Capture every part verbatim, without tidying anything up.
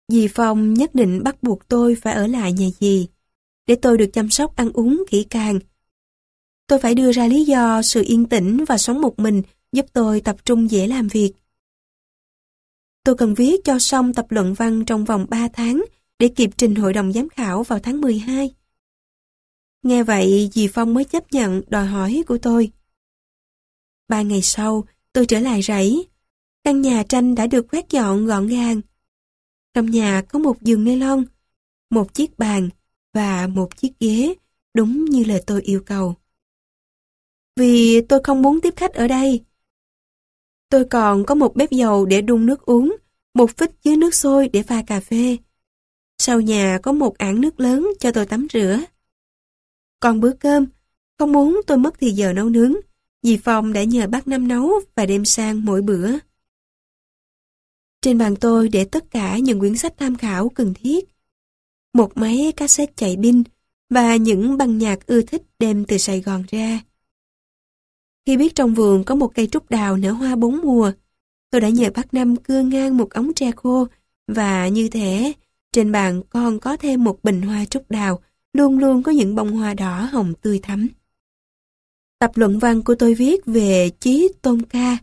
Dì Phong nhất định bắt buộc tôi phải ở lại nhà dì, để tôi được chăm sóc ăn uống kỹ càng. Tôi phải đưa ra lý do sự yên tĩnh và sống một mình giúp tôi tập trung dễ làm việc. Tôi cần viết cho xong tập luận văn trong vòng ba tháng để kịp trình hội đồng giám khảo vào tháng mười hai. Nghe vậy, dì Phong mới chấp nhận đòi hỏi của tôi. Ba ngày sau, tôi trở lại rẫy. Căn nhà tranh đã được quét dọn gọn gàng. Trong nhà có một giường nylon, một chiếc bàn và một chiếc ghế, đúng như lời tôi yêu cầu. Vì tôi không muốn tiếp khách ở đây. Tôi còn có một bếp dầu để đun nước uống, một phích chứa nước sôi để pha cà phê. Sau nhà có một ảng nước lớn cho tôi tắm rửa. Còn bữa cơm, không muốn tôi mất thì giờ nấu nướng, dì Phong đã nhờ bác Năm nấu và đem sang mỗi bữa. Trên bàn tôi để tất cả những quyển sách tham khảo cần thiết, một máy cassette chạy pin và những băng nhạc ưa thích đem từ Sài Gòn ra. Khi biết trong vườn có một cây trúc đào nở hoa bốn mùa, tôi đã nhờ bác Năm cưa ngang một ống tre khô và như thế, trên bàn còn có thêm một bình hoa trúc đào, luôn luôn có những bông hoa đỏ hồng tươi thắm. Tập luận văn của tôi viết về Chí Tôn Ca,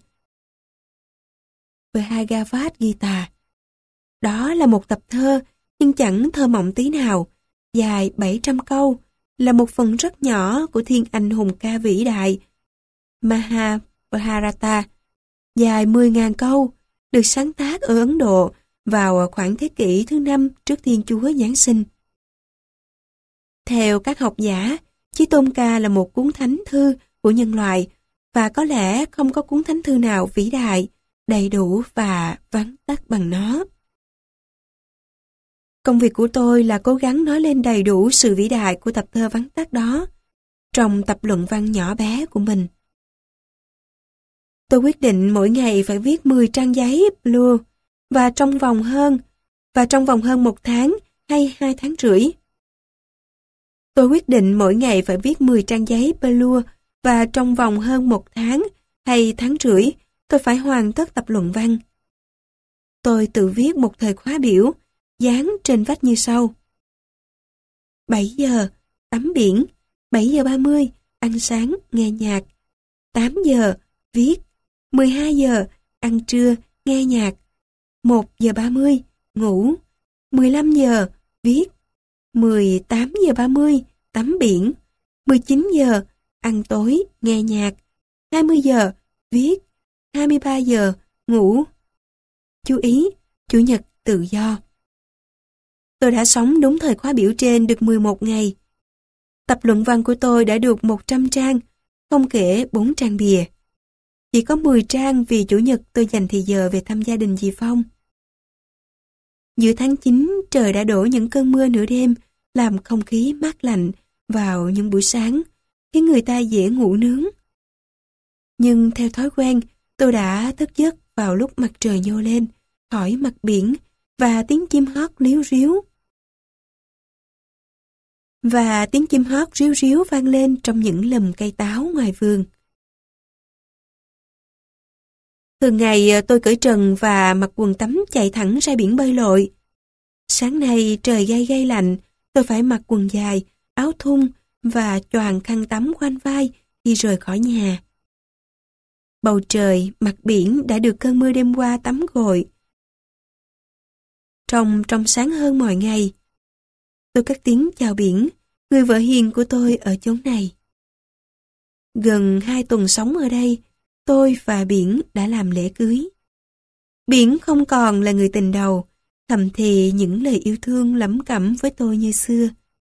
Bhagavad Gita. Đó là một tập thơ, nhưng chẳng thơ mộng tí nào, dài bảy trăm câu, là một phần rất nhỏ của thiên anh hùng ca vĩ đại Mahabharata, dài mười nghìn câu, được sáng tác ở Ấn Độ vào khoảng thế kỷ thứ năm trước Thiên Chúa Giáng sinh. Theo các học giả, Chí Tôn Ca là một cuốn thánh thư của nhân loại và có lẽ không có cuốn thánh thư nào vĩ đại, đầy đủ và vắn tắt bằng nó. Công việc của tôi là cố gắng nói lên đầy đủ sự vĩ đại của tập thơ vắn tắt đó trong tập luận văn nhỏ bé của mình. Tôi quyết định mỗi ngày phải viết mười trang giấy blue và trong vòng hơn và trong vòng hơn một tháng hay hai tháng rưỡi. Tôi quyết định mỗi ngày phải viết mười trang giấy blue và trong vòng hơn một tháng hay tháng rưỡi tôi phải hoàn tất tập luận văn. Tôi tự viết một thời khóa biểu, dán trên vách như sau. bảy giờ, tắm biển. bảy giờ ba mươi, ăn sáng, nghe nhạc. tám giờ, viết. mười hai giờ, ăn trưa, nghe nhạc. một giờ ba mươi, ngủ. mười lăm giờ, viết. mười tám giờ ba mươi, tắm biển. mười chín giờ, ăn tối, nghe nhạc. hai mươi giờ, viết. hai mươi ba giờ, ngủ. Chú ý, Chủ nhật tự do. Tôi đã sống đúng thời khóa biểu trên được mười một ngày. Tập luận văn của tôi đã được một trăm trang, không kể bốn trang bìa. Chỉ có mười trang vì Chủ nhật tôi dành thì giờ về thăm gia đình dì Phong. Giữa tháng chín, trời đã đổ những cơn mưa nửa đêm, làm không khí mát lạnh vào những buổi sáng, khiến người ta dễ ngủ nướng. Nhưng theo thói quen, tôi đã thức giấc vào lúc mặt trời nhô lên, khỏi mặt biển, và tiếng chim hót líu ríu. Và tiếng chim hót ríu ríu vang lên trong những lùm cây táo ngoài vườn. Thường ngày tôi cởi trần và mặc quần tắm chạy thẳng ra biển bơi lội. Sáng nay trời gay gay lạnh, tôi phải mặc quần dài, áo thun và choàng khăn tắm quanh vai khi rời khỏi nhà. Bầu trời, mặt biển đã được cơn mưa đêm qua tắm gội. Trông trong sáng hơn mọi ngày. Tôi cất tiếng chào biển, người vợ hiền của tôi ở chốn này. Gần hai tuần sống ở đây, tôi và biển đã làm lễ cưới. Biển không còn là người tình đầu, thầm thì những lời yêu thương lẩm cẩm với tôi như xưa.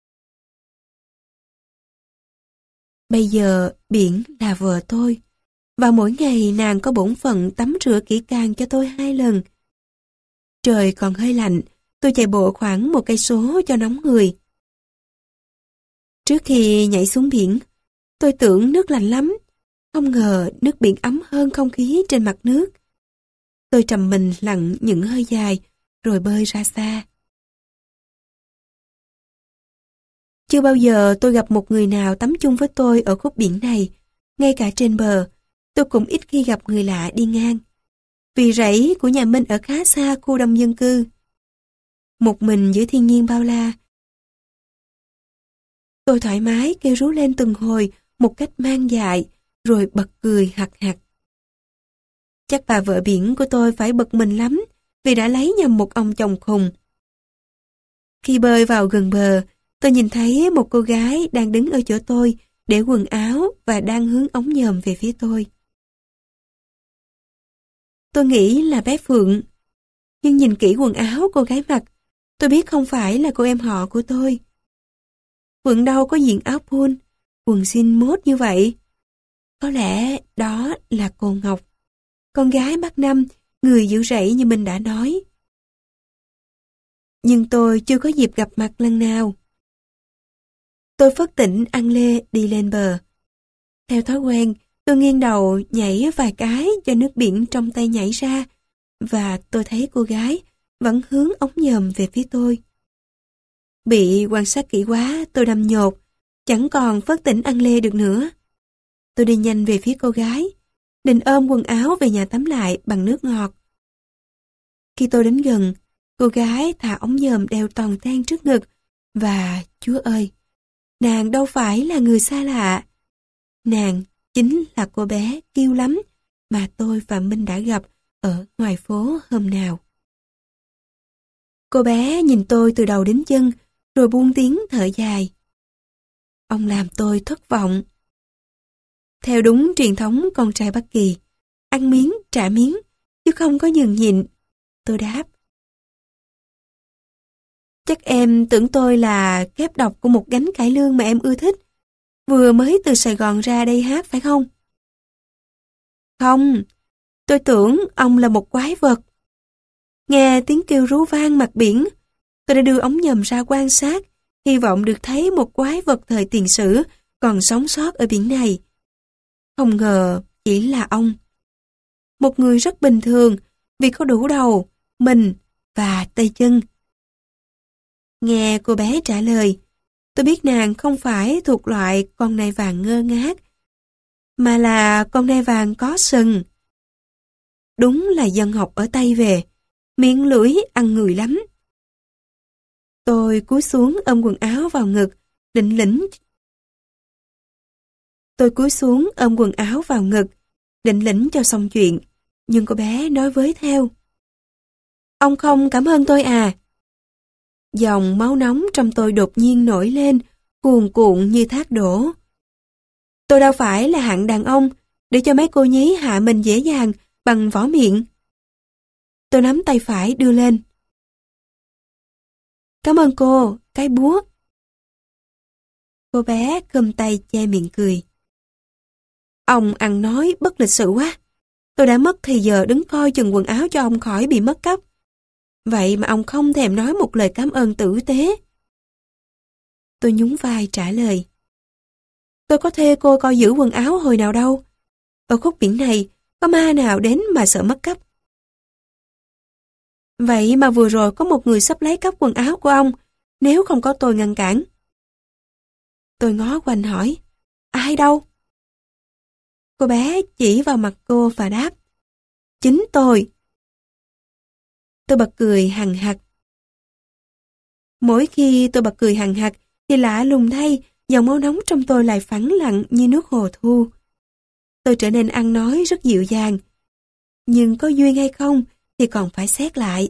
Bây giờ biển là vợ tôi, và mỗi ngày nàng có bổn phận tắm rửa kỹ càng cho tôi hai lần. Trời còn hơi lạnh, tôi chạy bộ khoảng một cây số cho nóng người. Trước khi nhảy xuống biển, tôi tưởng nước lạnh lắm, không ngờ nước biển ấm hơn không khí trên mặt nước. Tôi trầm mình lặn những hơi dài, rồi bơi ra xa. Chưa bao giờ tôi gặp một người nào tắm chung với tôi ở khúc biển này, ngay cả trên bờ, tôi cũng ít khi gặp người lạ đi ngang. Vì rẫy của nhà Minh ở khá xa khu đông dân cư. một mình giữa thiên nhiên bao la. Tôi thoải mái kêu rú lên từng hồi một cách mang dại, rồi bật cười hặc hặc. Chắc bà vợ biển của tôi phải bực mình lắm vì đã lấy nhầm một ông chồng khùng. Khi bơi vào gần bờ, tôi nhìn thấy một cô gái đang đứng ở chỗ tôi để quần áo và đang hướng ống nhòm về phía tôi. Tôi nghĩ là bé Phượng, nhưng nhìn kỹ quần áo cô gái mặc, tôi biết không phải là cô em họ của tôi. Phượng đâu có diện áo pun, quần jean mốt như vậy. Có lẽ đó là cô Ngọc, con gái Bắc Năm, người giữ rẫy như mình đã nói. Nhưng tôi chưa có dịp gặp mặt lần nào. Tôi phớt tỉnh ăn lê đi lên bờ. Theo thói quen, tôi nghiêng đầu nhảy vài cái cho nước biển trong tay nhảy ra, và tôi thấy cô gái vẫn hướng ống nhòm về phía tôi. Bị quan sát kỹ quá, tôi đâm nhột, chẳng còn phớt tỉnh ăn lê được nữa. Tôi đi nhanh về phía cô gái, định ôm quần áo về nhà tắm lại bằng nước ngọt. Khi tôi đến gần, cô gái thả ống nhòm đeo toàn ten trước ngực, và Chúa ơi, nàng đâu phải là người xa lạ. Nàng chính là cô bé Kiêu Lắm mà tôi và Minh đã gặp ở ngoài phố hôm nào. Cô bé nhìn tôi từ đầu đến chân, rồi buông tiếng thở dài. Ông làm tôi thất vọng. Theo đúng truyền thống con trai Bắc Kỳ, ăn miếng trả miếng, chứ không có nhường nhịn. Tôi đáp. Chắc em tưởng tôi là kép độc của một gánh cải lương mà em ưa thích. Vừa mới từ Sài Gòn ra đây hát phải không? Không, tôi tưởng ông là một quái vật. Nghe tiếng kêu rú vang mặt biển, tôi đã đưa ống nhòm ra quan sát, hy vọng được thấy một quái vật thời tiền sử còn sống sót ở biển này. Không ngờ chỉ là ông. Một người rất bình thường vì có đủ đầu, mình và tay chân. Nghe cô bé trả lời, tôi biết nàng không phải thuộc loại con nai vàng ngơ ngác, mà là con nai vàng có sừng. Đúng là dân học ở Tây về, miệng lưỡi ăn người lắm. Tôi cúi xuống ôm quần áo vào ngực, định lĩnh. Tôi cúi xuống ôm quần áo vào ngực, định lĩnh cho xong chuyện, nhưng cô bé nói với theo. Ông không cảm ơn tôi à? Dòng máu nóng trong tôi đột nhiên nổi lên, cuồn cuộn như thác đổ. Tôi đâu phải là hạng đàn ông để cho mấy cô nhí hạ mình dễ dàng bằng võ miệng. Tôi nắm tay phải đưa lên. Cảm ơn cô, cái búa. Cô bé khum tay che miệng cười. Ông ăn nói bất lịch sự quá. Tôi đã mất thì giờ đứng coi chừng quần áo cho ông khỏi bị mất cắp. Vậy mà ông không thèm nói một lời cảm ơn tử tế. Tôi nhún vai trả lời. Tôi có thuê cô coi giữ quần áo hồi nào đâu. Ở khúc biển này, có ma nào đến mà sợ mất cắp. Vậy mà vừa rồi có một người sắp lấy cắp quần áo của ông, nếu không có tôi ngăn cản. Tôi ngó quanh hỏi, ai đâu? Cô bé chỉ vào mặt cô và đáp, chính tôi. Tôi bật cười hằng hặc. Mỗi khi tôi bật cười hằng hặc, thì lạ lùng thay, dòng máu nóng trong tôi lại phẳng lặng như nước hồ thu. Tôi trở nên ăn nói rất dịu dàng. Nhưng có duyên hay không thì còn phải xét lại.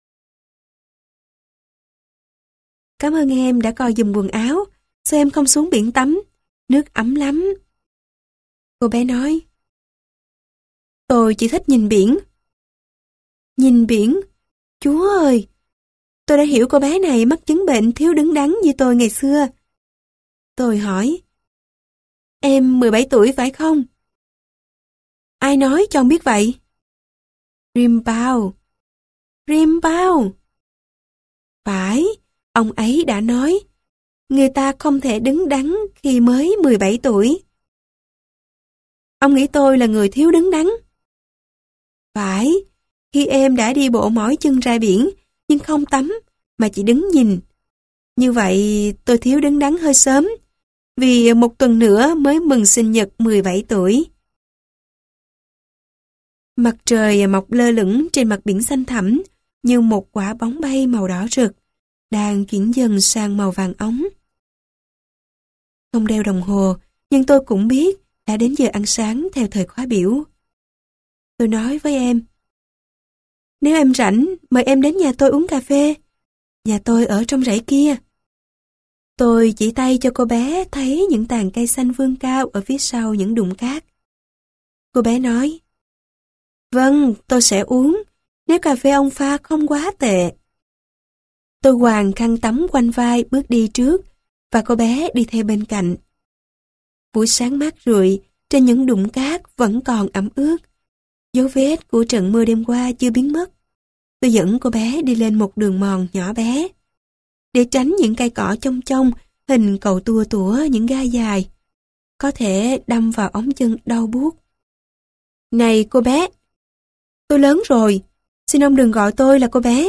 Cảm ơn em đã coi giùm quần áo. Sao em không xuống biển tắm? Nước ấm lắm. Cô bé nói. Tôi chỉ thích nhìn biển. Nhìn biển? Chúa ơi! Tôi đã hiểu cô bé này mắc chứng bệnh thiếu đứng đắn như tôi ngày xưa. Tôi hỏi. Em mười bảy tuổi phải không? Ai nói cho ông biết vậy? Rimbaud. Rimbaud. Phải, ông ấy đã nói, người ta không thể đứng đắn khi mới mười bảy tuổi. Ông nghĩ tôi là người thiếu đứng đắn? Phải, khi em đã đi bộ mỏi chân ra biển, nhưng không tắm, mà chỉ đứng nhìn. Như vậy tôi thiếu đứng đắn hơi sớm, vì một tuần nữa mới mừng sinh nhật mười bảy tuổi. Mặt trời mọc lơ lửng trên mặt biển xanh thẳm, như một quả bóng bay màu đỏ rực, đang chuyển dần sang màu vàng óng. Không đeo đồng hồ, nhưng tôi cũng biết đã đến giờ ăn sáng theo thời khóa biểu. Tôi nói với em, nếu em rảnh, mời em đến nhà tôi uống cà phê. Nhà tôi ở trong rẫy kia. Tôi chỉ tay cho cô bé thấy những tàn cây xanh vươn cao ở phía sau những đụng cát. Cô bé nói, vâng, tôi sẽ uống, nếu cà phê ông pha không quá tệ. Tôi quàng khăn tắm quanh vai bước đi trước, và cô bé đi theo bên cạnh. Buổi sáng mát rượi, trên những đụng cát vẫn còn ẩm ướt. Dấu vết của trận mưa đêm qua chưa biến mất. Tôi dẫn cô bé đi lên một đường mòn nhỏ bé. Để tránh những cây cỏ chông chông, hình cầu tua tủa những gai dài, có thể đâm vào ống chân đau buốt. Này cô bé, tôi lớn rồi, xin ông đừng gọi tôi là cô bé.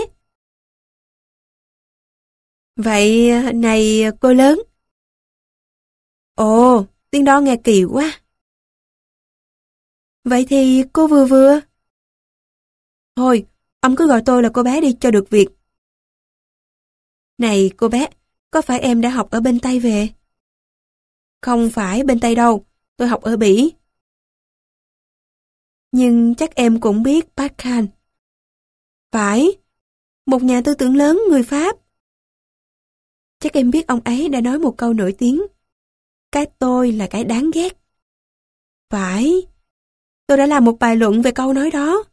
Vậy này cô lớn. Ồ, tiếng đó nghe kỳ quá. Vậy thì cô vừa vừa. Thôi, ông cứ gọi tôi là cô bé đi cho được việc. Này cô bé, có phải em đã học ở bên Tây về? Không phải bên Tây đâu, tôi học ở Bỉ. Nhưng chắc em cũng biết Pascal. Phải, một nhà tư tưởng lớn người Pháp. Chắc em biết ông ấy đã nói một câu nổi tiếng. Cái tôi là cái đáng ghét. Phải, tôi đã làm một bài luận về câu nói đó.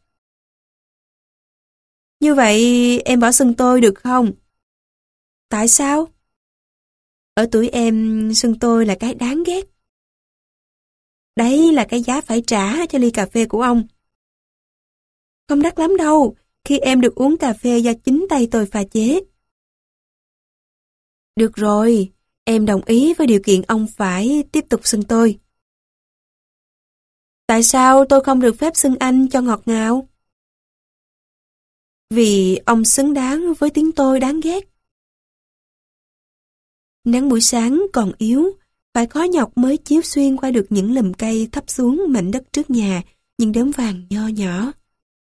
Như vậy em bỏ xưng tôi được không? Tại sao? Ở tuổi em xưng tôi là cái đáng ghét. Đấy là cái giá phải trả cho ly cà phê của ông. Không đắt lắm đâu, khi em được uống cà phê do chính tay tôi pha chế. Được rồi, em đồng ý với điều kiện ông phải tiếp tục xưng tôi. Tại sao tôi không được phép xưng anh cho ngọt ngào? Vì ông xứng đáng với tiếng tôi đáng ghét. Nắng buổi sáng còn yếu, phải khó nhọc mới chiếu xuyên qua được những lùm cây thấp xuống mảnh đất trước nhà, những đốm vàng nho nhỏ.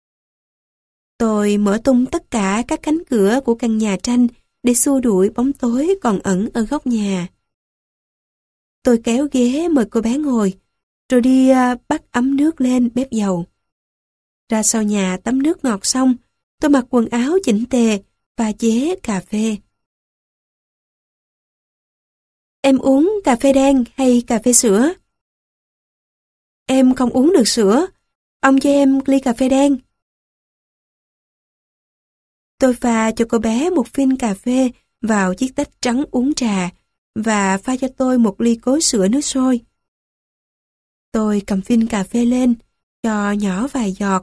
Tôi mở tung tất cả các cánh cửa của căn nhà tranh để xua đuổi bóng tối còn ẩn ở góc nhà. Tôi kéo ghế mời cô bé ngồi, rồi đi uh, bắt ấm nước lên bếp dầu. Ra sau nhà tắm nước ngọt xong, tôi mặc quần áo chỉnh tề và chế cà phê. Em uống cà phê đen hay cà phê sữa? Em không uống được sữa. Ông cho em ly cà phê đen. Tôi pha cho cô bé một phin cà phê vào chiếc tách trắng uống trà và pha cho tôi một ly cối sữa nước sôi. Tôi cầm phin cà phê lên, cho nhỏ vài giọt.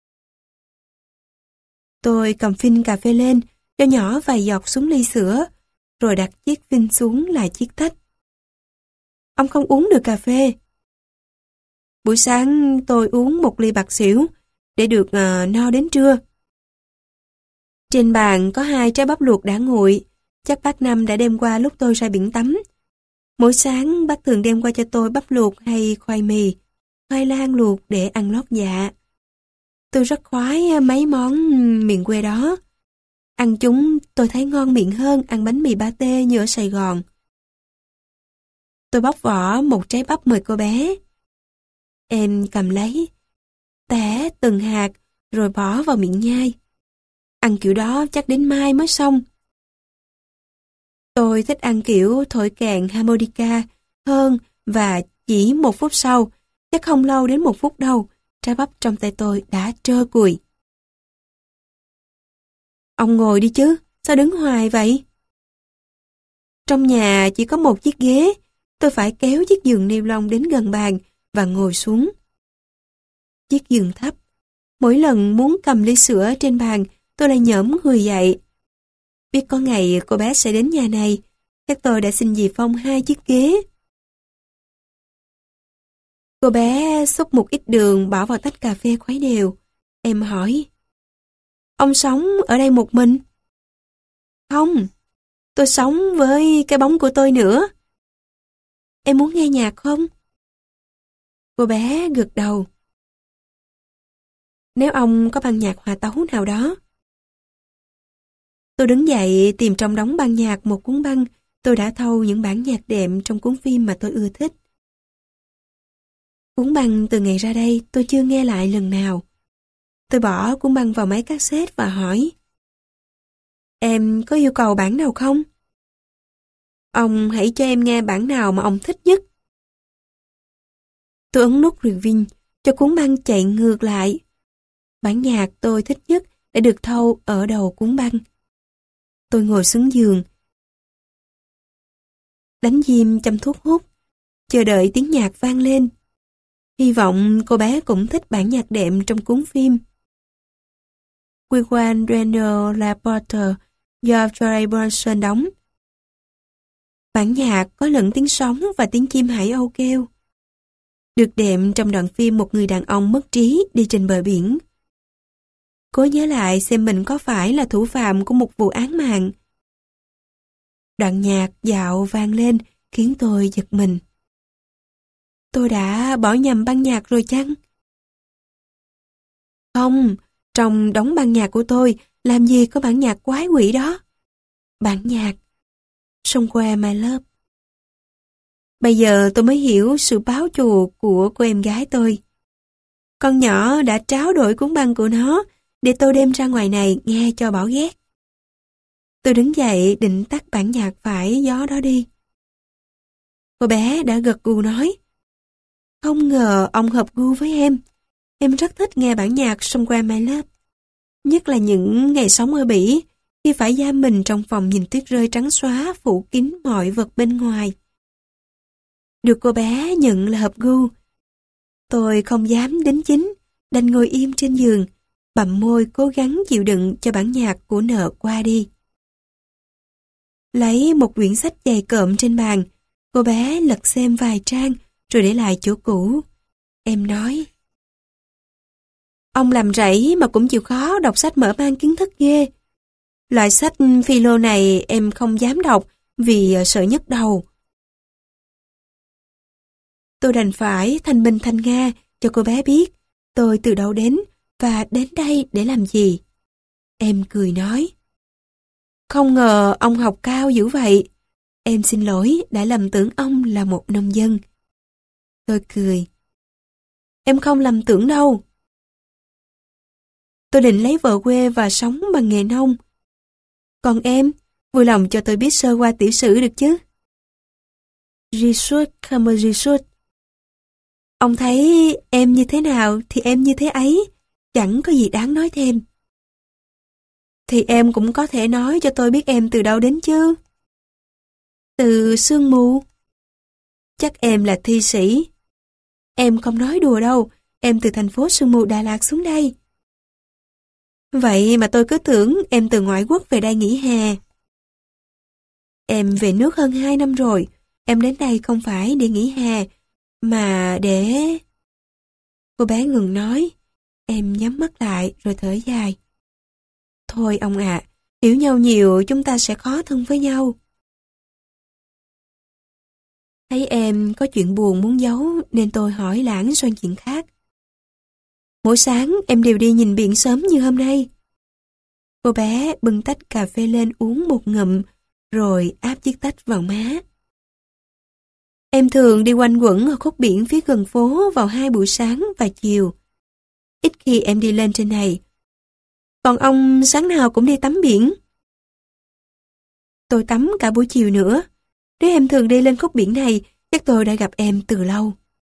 Tôi cầm phin cà phê lên, cho nhỏ vài giọt xuống ly sữa, rồi đặt chiếc phin xuống lại chiếc tách. Ông không uống được cà phê. Buổi sáng tôi uống một ly bạc xỉu để được uh, no đến trưa. Trên bàn có hai trái bắp luộc đã nguội, chắc bác Năm đã đem qua lúc tôi ra biển tắm. Mỗi sáng bác thường đem qua cho tôi bắp luộc hay khoai mì, khoai lang luộc để ăn lót dạ. Tôi rất khoái mấy món miền quê đó. Ăn chúng tôi thấy ngon miệng hơn ăn bánh mì ba tê như ở Sài Gòn. Tôi bóc vỏ một trái bắp mời cô bé. Em cầm lấy, tẻ từng hạt rồi bỏ vào miệng nhai. Ăn kiểu đó chắc đến mai mới xong. Tôi thích ăn kiểu thổi kèn harmonica hơn và chỉ một phút sau, chắc không lâu đến một phút đâu, trái bắp trong tay tôi đã trơ cùi. Ông ngồi đi chứ, sao đứng hoài vậy? Trong nhà chỉ có một chiếc ghế, tôi phải kéo chiếc giường ni lông đến gần bàn và ngồi xuống. Chiếc giường thấp, mỗi lần muốn cầm ly sữa trên bàn, tôi lại nhổm người dậy. Biết có ngày cô bé sẽ đến nhà này, chắc tôi đã xin dì Phong hai chiếc ghế. Cô bé xúc một ít đường bỏ vào tách cà phê khuấy đều. Em hỏi, ông sống ở đây một mình? Không, tôi sống với cái bóng của tôi nữa. Em muốn nghe nhạc không? Cô bé gật đầu. Nếu ông có ban nhạc hòa tấu nào đó. Tôi đứng dậy tìm trong đống băng nhạc một cuốn băng. Tôi đã thâu những bản nhạc đệm trong cuốn phim mà tôi ưa thích. Cuốn băng từ ngày ra đây tôi chưa nghe lại lần nào. Tôi bỏ cuốn băng vào máy cassette và hỏi: Em có yêu cầu bản nào không? Ông hãy cho em nghe bản nào mà ông thích nhất. Tôi ấn nút rewind cho cuốn băng chạy ngược lại. Bản nhạc tôi thích nhất đã được thâu ở đầu cuốn băng. Tôi ngồi xuống giường, đánh diêm châm thuốc hút, chờ đợi tiếng nhạc vang lên. Hy vọng cô bé cũng thích bản nhạc đệm trong cuốn phim. Wigwam Daniel LaPorte do Charlie Bronson đóng. Bản nhạc có lẫn tiếng sóng và tiếng chim hải âu kêu. Được đệm trong đoạn phim một người đàn ông mất trí đi trên bờ biển. Cố nhớ lại xem mình có phải là thủ phạm của một vụ án mạng. Đoạn nhạc dạo vang lên khiến tôi giật mình. Tôi đã bỏ nhầm băng nhạc rồi chăng? Không, trong đống băng nhạc của tôi làm gì có bản nhạc quái quỷ đó. Bản nhạc Somewhere My Love. Bây giờ tôi mới hiểu sự báo thù của cô em gái tôi. Con nhỏ đã tráo đổi cuốn băng của nó để tôi đem ra ngoài này nghe cho bảo ghét. Tôi đứng dậy định tắt bản nhạc phải gió đó đi. Cô bé đã gật gù nói: Không ngờ ông hợp gu với em. Em rất thích nghe bản nhạc Somewhere My Love. Nhất là những ngày sống ở Bỉ, khi phải giam mình trong phòng nhìn tuyết rơi trắng xóa phủ kín mọi vật bên ngoài. Được cô bé nhận là hợp gu. Tôi không dám đính chính, đành ngồi im trên giường, bặm môi cố gắng chịu đựng cho bản nhạc của nợ qua đi. Lấy một quyển sách dày cộm trên bàn, cô bé lật xem vài trang rồi để lại chỗ cũ. Em nói: Ông làm rẫy mà cũng chịu khó đọc sách mở mang kiến thức ghê. Loại sách philo này em không dám đọc vì sợ nhức đầu. Tôi đành phải thanh minh thanh nga cho cô bé biết tôi từ đâu đến và đến đây để làm gì. Em cười nói: Không ngờ ông học cao dữ vậy. Em xin lỗi đã lầm tưởng ông là một nông dân. Tôi cười: Em không lầm tưởng đâu. Tôi định lấy vợ quê và sống bằng nghề nông. Còn em, vui lòng cho tôi biết sơ qua tiểu sử được chứ? Risut không risut. Ông thấy em như thế nào thì em như thế ấy, chẳng có gì đáng nói thêm. Thì em cũng có thể nói cho tôi biết em từ đâu đến chứ. Từ sương mù. Chắc em là thi sĩ. Em không nói đùa đâu, em từ thành phố sương mù Đà Lạt xuống đây. Vậy mà tôi cứ tưởng em từ ngoại quốc về đây nghỉ hè. Em về nước hơn hai năm rồi, em đến đây không phải để nghỉ hè, mà để... Cô bé ngừng nói, em nhắm mắt lại rồi thở dài. Thôi ông ạ, hiểu nhau nhiều chúng ta sẽ khó thân với nhau. Thấy em có chuyện buồn muốn giấu nên tôi hỏi lãng sang chuyện khác. Mỗi sáng em đều đi nhìn biển sớm như hôm nay. Cô bé bưng tách cà phê lên uống một ngụm rồi áp chiếc tách vào má. Em thường đi quanh quẩn ở khúc biển phía gần phố vào hai buổi sáng và chiều. Ít khi em đi lên trên này. Còn ông sáng nào cũng đi tắm biển. Tôi tắm cả buổi chiều nữa. Nếu em thường đi lên khúc biển này, chắc tôi đã gặp em từ lâu.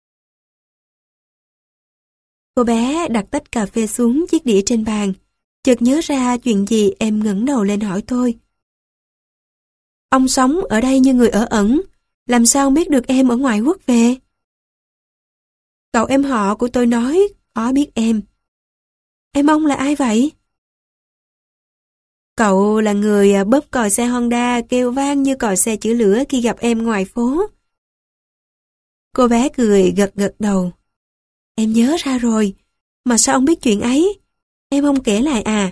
Cô bé đặt tách cà phê xuống chiếc đĩa trên bàn. Chợt nhớ ra chuyện gì em ngẩng đầu lên hỏi tôi. Ông sống ở đây như người ở ẩn, làm sao biết được em ở ngoại quốc về? Cậu em họ của tôi nói khó biết em. Em ông là ai vậy? Cậu là người bóp còi xe Honda kêu vang như còi xe chữa lửa khi gặp em ngoài phố. Cô bé cười gật gật đầu. Em nhớ ra rồi, mà sao ông biết chuyện ấy? Em không kể lại à?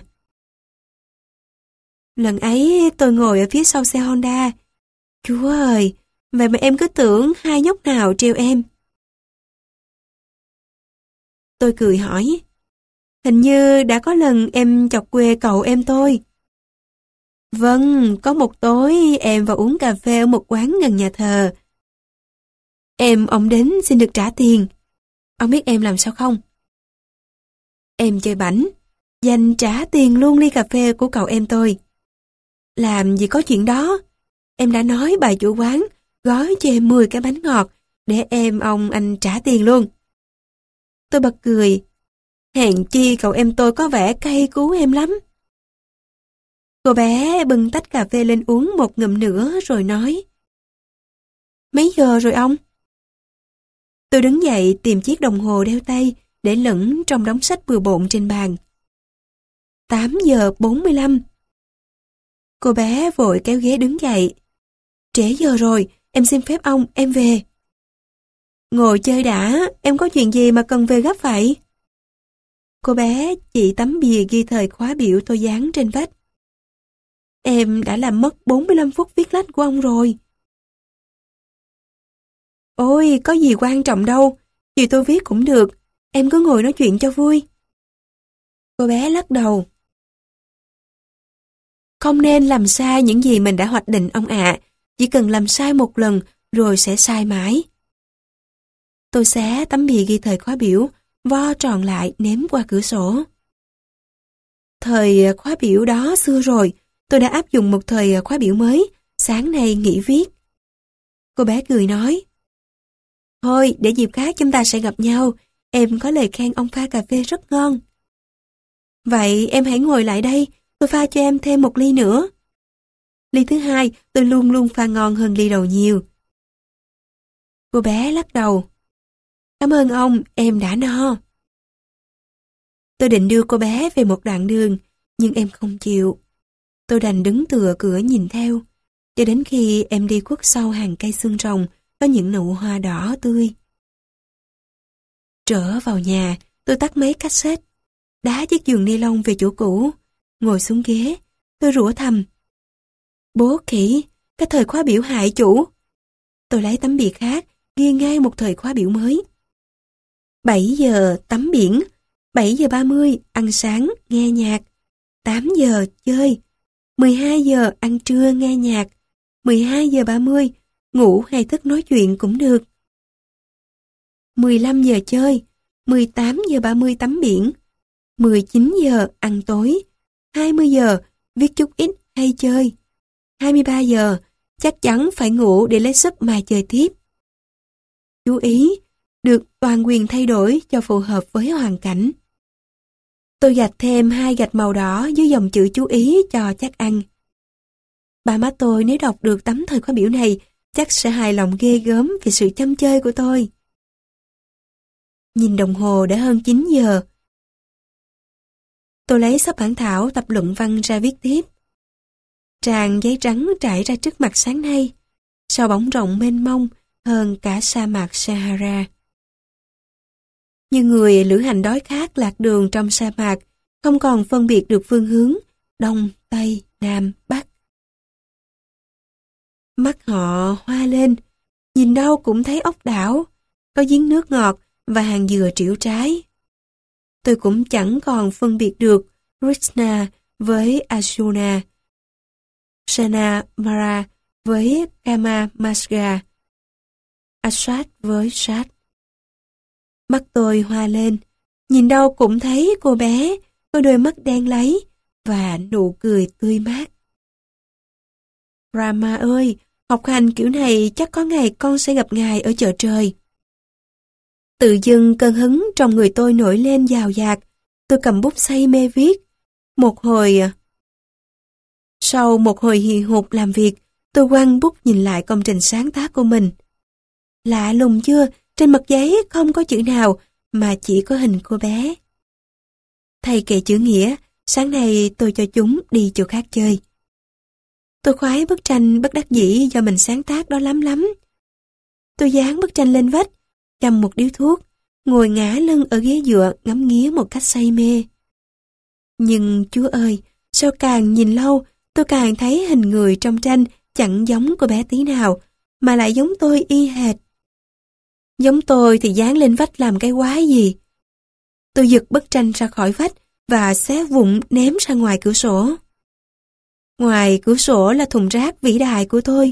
Lần ấy tôi ngồi ở phía sau xe Honda. Chúa ơi, vậy mà em cứ tưởng hai nhóc nào treo em. Tôi cười hỏi, hình như đã có lần em chọc quê cậu em tôi. Vâng, có một tối em vào uống cà phê ở một quán gần nhà thờ. Em ông đến xin được trả tiền. Ông biết em làm sao không? Em chơi bảnh, dành trả tiền luôn ly cà phê của cậu em tôi. Làm gì có chuyện đó. Em đã nói bà chủ quán gói cho em mười cái bánh ngọt để em ông anh trả tiền luôn. Tôi bật cười. Hèn chi cậu em tôi có vẻ cay cú em lắm. Cô bé bưng tách cà phê lên uống một ngụm nữa rồi nói. Mấy giờ rồi ông? Tôi đứng dậy tìm chiếc đồng hồ đeo tay để lẫn trong đống sách bừa bộn trên bàn. tám giờ bốn mươi lăm. Cô bé vội kéo ghế đứng dậy. Trễ giờ rồi, em xin phép ông, em về. Ngồi chơi đã, em có chuyện gì mà cần về gấp vậy? Cô bé chỉ tấm bìa ghi thời khóa biểu tôi dán trên vách. Em đã làm mất bốn mươi lăm phút viết lách của ông rồi. Ôi, có gì quan trọng đâu, chiều tôi viết cũng được, em cứ ngồi nói chuyện cho vui. Cô bé lắc đầu. Không nên làm sai những gì mình đã hoạch định ông ạ, chỉ cần làm sai một lần rồi sẽ sai mãi. Tôi xé tấm bìa ghi thời khóa biểu, vo tròn lại ném qua cửa sổ. Thời khóa biểu đó xưa rồi, tôi đã áp dụng một thời khóa biểu mới, sáng nay nghỉ viết. Cô bé cười nói. Thôi, để dịp khác chúng ta sẽ gặp nhau, em có lời khen ông pha cà phê rất ngon. Vậy em hãy ngồi lại đây, tôi pha cho em thêm một ly nữa. Ly thứ hai tôi luôn luôn pha ngon hơn ly đầu nhiều. Cô bé lắc đầu. Cảm ơn ông, em đã no. Tôi định đưa cô bé về một đoạn đường, nhưng em không chịu. Tôi đành đứng tựa cửa nhìn theo, cho đến khi em đi khuất sau hàng cây xương rồng có những nụ hoa đỏ tươi. Trở vào nhà, tôi tắt máy cassette, đá chiếc giường ni lông về chỗ cũ, ngồi xuống ghế, tôi rủa thầm. Bố khỉ, cái thời khóa biểu hại chủ. Tôi lấy tấm bìa khác, ghi ngay một thời khóa biểu mới. bảy giờ tắm biển, bảy giờ ba mươi ăn sáng, nghe nhạc, tám giờ chơi, mười hai giờ ăn trưa nghe nhạc, mười hai giờ ba mươi ngủ hay thức nói chuyện cũng được. mười lăm giờ chơi, mười tám giờ ba mươi tắm biển, mười chín giờ ăn tối, hai mươi giờ viết chút ít hay chơi, hai mươi ba giờ chắc chắn phải ngủ để lấy sức mà chơi tiếp. Chú ý, được toàn quyền thay đổi cho phù hợp với hoàn cảnh. Tôi gạch thêm hai gạch màu đỏ dưới dòng chữ chú ý cho chắc ăn. Ba má tôi nếu đọc được tấm thời khóa biểu này chắc sẽ hài lòng ghê gớm về sự chăm chơi của tôi. Nhìn đồng hồ đã hơn chín giờ. Tôi lấy sắp bản thảo tập luận văn ra viết tiếp. Tràng giấy trắng trải ra trước mặt sáng nay, sao bóng rộng mênh mông hơn cả sa mạc Sahara. Như người lữ hành đói khát lạc đường trong sa mạc, không còn phân biệt được phương hướng, đông, tây, nam, bắc. Mắt họ hoa lên, nhìn đâu cũng thấy ốc đảo, có giếng nước ngọt và hàng dừa trĩu trái. Tôi cũng chẳng còn phân biệt được Krishna với Arjuna, Sana Mara với Kama Masga, Asat với Sát. Mắt tôi hoa lên, nhìn đâu cũng thấy cô bé có đôi mắt đen láy và nụ cười tươi mát. Rama ơi, học hành kiểu này chắc có ngày con sẽ gặp ngài ở chợ trời. Tự dưng cơn hứng trong người tôi nổi lên dào dạt, tôi cầm bút say mê viết. Một hồi... Sau một hồi hì hục làm việc, tôi quăng bút nhìn lại công trình sáng tác của mình. Lạ lùng chưa, trên mặt giấy không có chữ nào mà chỉ có hình cô bé. Thầy kệ chữ nghĩa, sáng nay tôi cho chúng đi chỗ khác chơi. Tôi khoái bức tranh bất đắc dĩ do mình sáng tác đó lắm lắm. Tôi dán bức tranh lên vách, cầm một điếu thuốc, ngồi ngả lưng ở ghế dựa ngắm nghía một cách say mê. Nhưng Chúa ơi, sao càng nhìn lâu, tôi càng thấy hình người trong tranh chẳng giống cô bé tí nào, mà lại giống tôi y hệt. Giống tôi thì dán lên vách làm cái quái gì. Tôi giật bức tranh ra khỏi vách và xé vụn ném ra ngoài cửa sổ. Ngoài cửa sổ là thùng rác vĩ đại của tôi.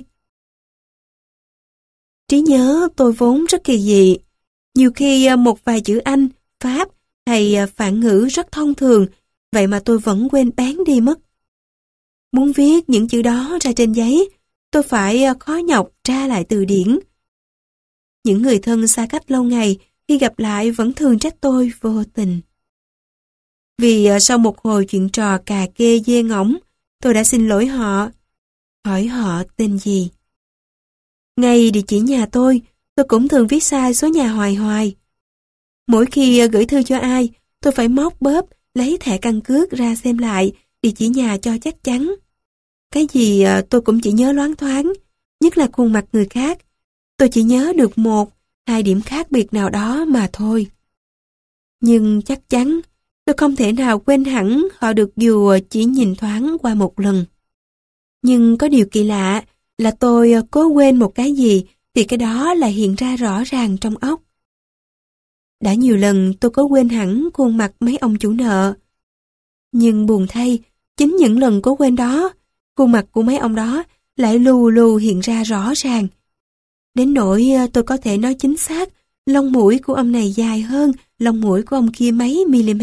Trí nhớ tôi vốn rất kỳ dị. Nhiều khi một vài chữ Anh, Pháp hay phản ngữ rất thông thường, vậy mà tôi vẫn quên bén đi mất. Muốn viết những chữ đó ra trên giấy, tôi phải khó nhọc tra lại từ điển. Những người thân xa cách lâu ngày, khi gặp lại vẫn thường trách tôi vô tình. Vì sau một hồi chuyện trò cà kê dê ngỗng, tôi đã xin lỗi họ. Hỏi họ tên gì. Ngay địa chỉ nhà tôi, tôi cũng thường viết sai số nhà hoài hoài. Mỗi khi gửi thư cho ai, tôi phải móc bóp, lấy thẻ căn cước ra xem lại địa chỉ nhà cho chắc chắn. Cái gì tôi cũng chỉ nhớ loáng thoáng, nhất là khuôn mặt người khác. Tôi chỉ nhớ được một, hai điểm khác biệt nào đó mà thôi. Nhưng chắc chắn, tôi không thể nào quên hẳn họ được dù chỉ nhìn thoáng qua một lần. Nhưng có điều kỳ lạ là tôi cố quên một cái gì thì cái đó lại hiện ra rõ ràng trong óc. Đã nhiều lần tôi có quên hẳn khuôn mặt mấy ông chủ nợ. Nhưng buồn thay, chính những lần cố quên đó, khuôn mặt của mấy ông đó lại lù lù hiện ra rõ ràng. Đến nỗi tôi có thể nói chính xác, lông mũi của ông này dài hơn lông mũi của ông kia mấy mm.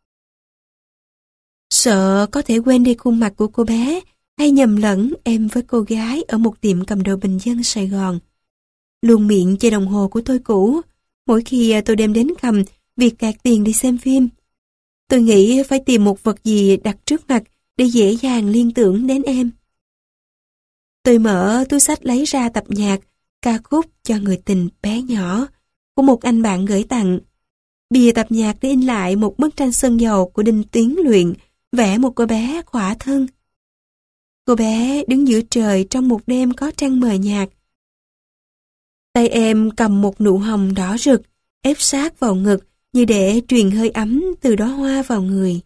Sợ có thể quên đi khuôn mặt của cô bé, hay nhầm lẫn em với cô gái ở một tiệm cầm đồ bình dân Sài Gòn. Luôn miệng chơi đồng hồ của tôi cũ, mỗi khi tôi đem đến cầm việc cạc tiền đi xem phim. Tôi nghĩ phải tìm một vật gì đặt trước mặt để dễ dàng liên tưởng đến em. Tôi mở túi xách lấy ra tập nhạc, ca khúc cho người tình bé nhỏ của một anh bạn gửi tặng. Bìa tập nhạc để in lại một bức tranh sơn dầu của Đinh Tiến Luyện, vẽ một cô bé khỏa thân. Cô bé đứng giữa trời trong một đêm có trăng mờ nhạt. Tay em cầm một nụ hồng đỏ rực, ép sát vào ngực như để truyền hơi ấm từ đóa hoa vào người.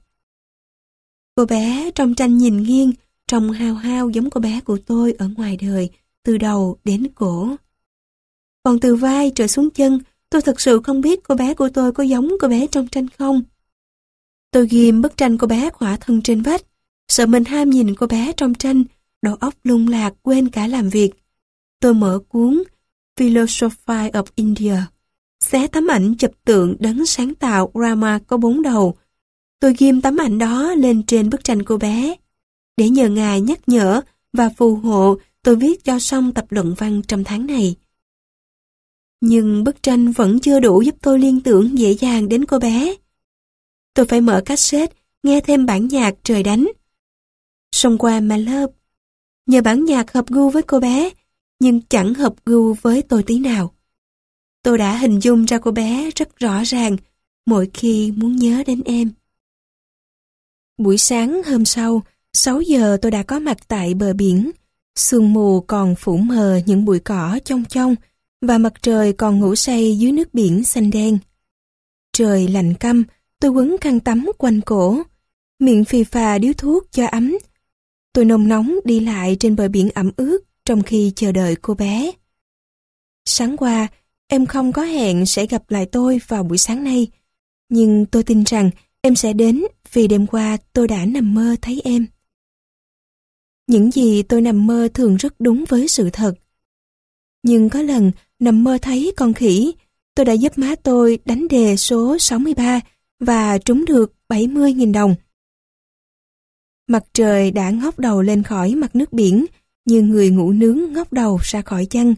Cô bé trong tranh nhìn nghiêng, trông hao hao giống cô bé của tôi ở ngoài đời, từ đầu đến cổ. Còn từ vai trở xuống chân, tôi thật sự không biết cô bé của tôi có giống cô bé trong tranh không. Tôi ghim bức tranh cô bé khỏa thân trên vách, sợ mình ham nhìn cô bé trong tranh, đầu óc lung lạc quên cả làm việc. Tôi mở cuốn Philosophy of India, xé tấm ảnh chụp tượng đấng sáng tạo Rama có bốn đầu. Tôi ghim tấm ảnh đó lên trên bức tranh cô bé, để nhờ ngài nhắc nhở và phù hộ tôi viết cho xong tập luận văn trong tháng này. Nhưng bức tranh vẫn chưa đủ giúp tôi liên tưởng dễ dàng đến cô bé. Tôi phải mở cassette, nghe thêm bản nhạc Trời Đánh, Xông Qua My Love. Nhờ bản nhạc hợp gu với cô bé, nhưng chẳng hợp gu với tôi tí nào. Tôi đã hình dung ra cô bé rất rõ ràng mỗi khi muốn nhớ đến em. Buổi sáng hôm sau, sáu giờ tôi đã có mặt tại bờ biển. Sương mù còn phủ mờ những bụi cỏ chông chông và mặt trời còn ngủ say dưới nước biển xanh đen. Trời lạnh căm, tôi quấn khăn tắm quanh cổ, miệng phì phà điếu thuốc cho ấm. Tôi nôn nóng đi lại trên bờ biển ẩm ướt trong khi chờ đợi cô bé. Sáng qua, em không có hẹn sẽ gặp lại tôi vào buổi sáng nay, nhưng tôi tin rằng em sẽ đến vì đêm qua tôi đã nằm mơ thấy em. Những gì tôi nằm mơ thường rất đúng với sự thật. Nhưng có lần nằm mơ thấy con khỉ, tôi đã giúp má tôi đánh đề số sáu mươi ba và trúng được bảy mươi nghìn đồng. Mặt trời đã ngóc đầu lên khỏi mặt nước biển, như người ngủ nướng ngóc đầu ra khỏi chăn.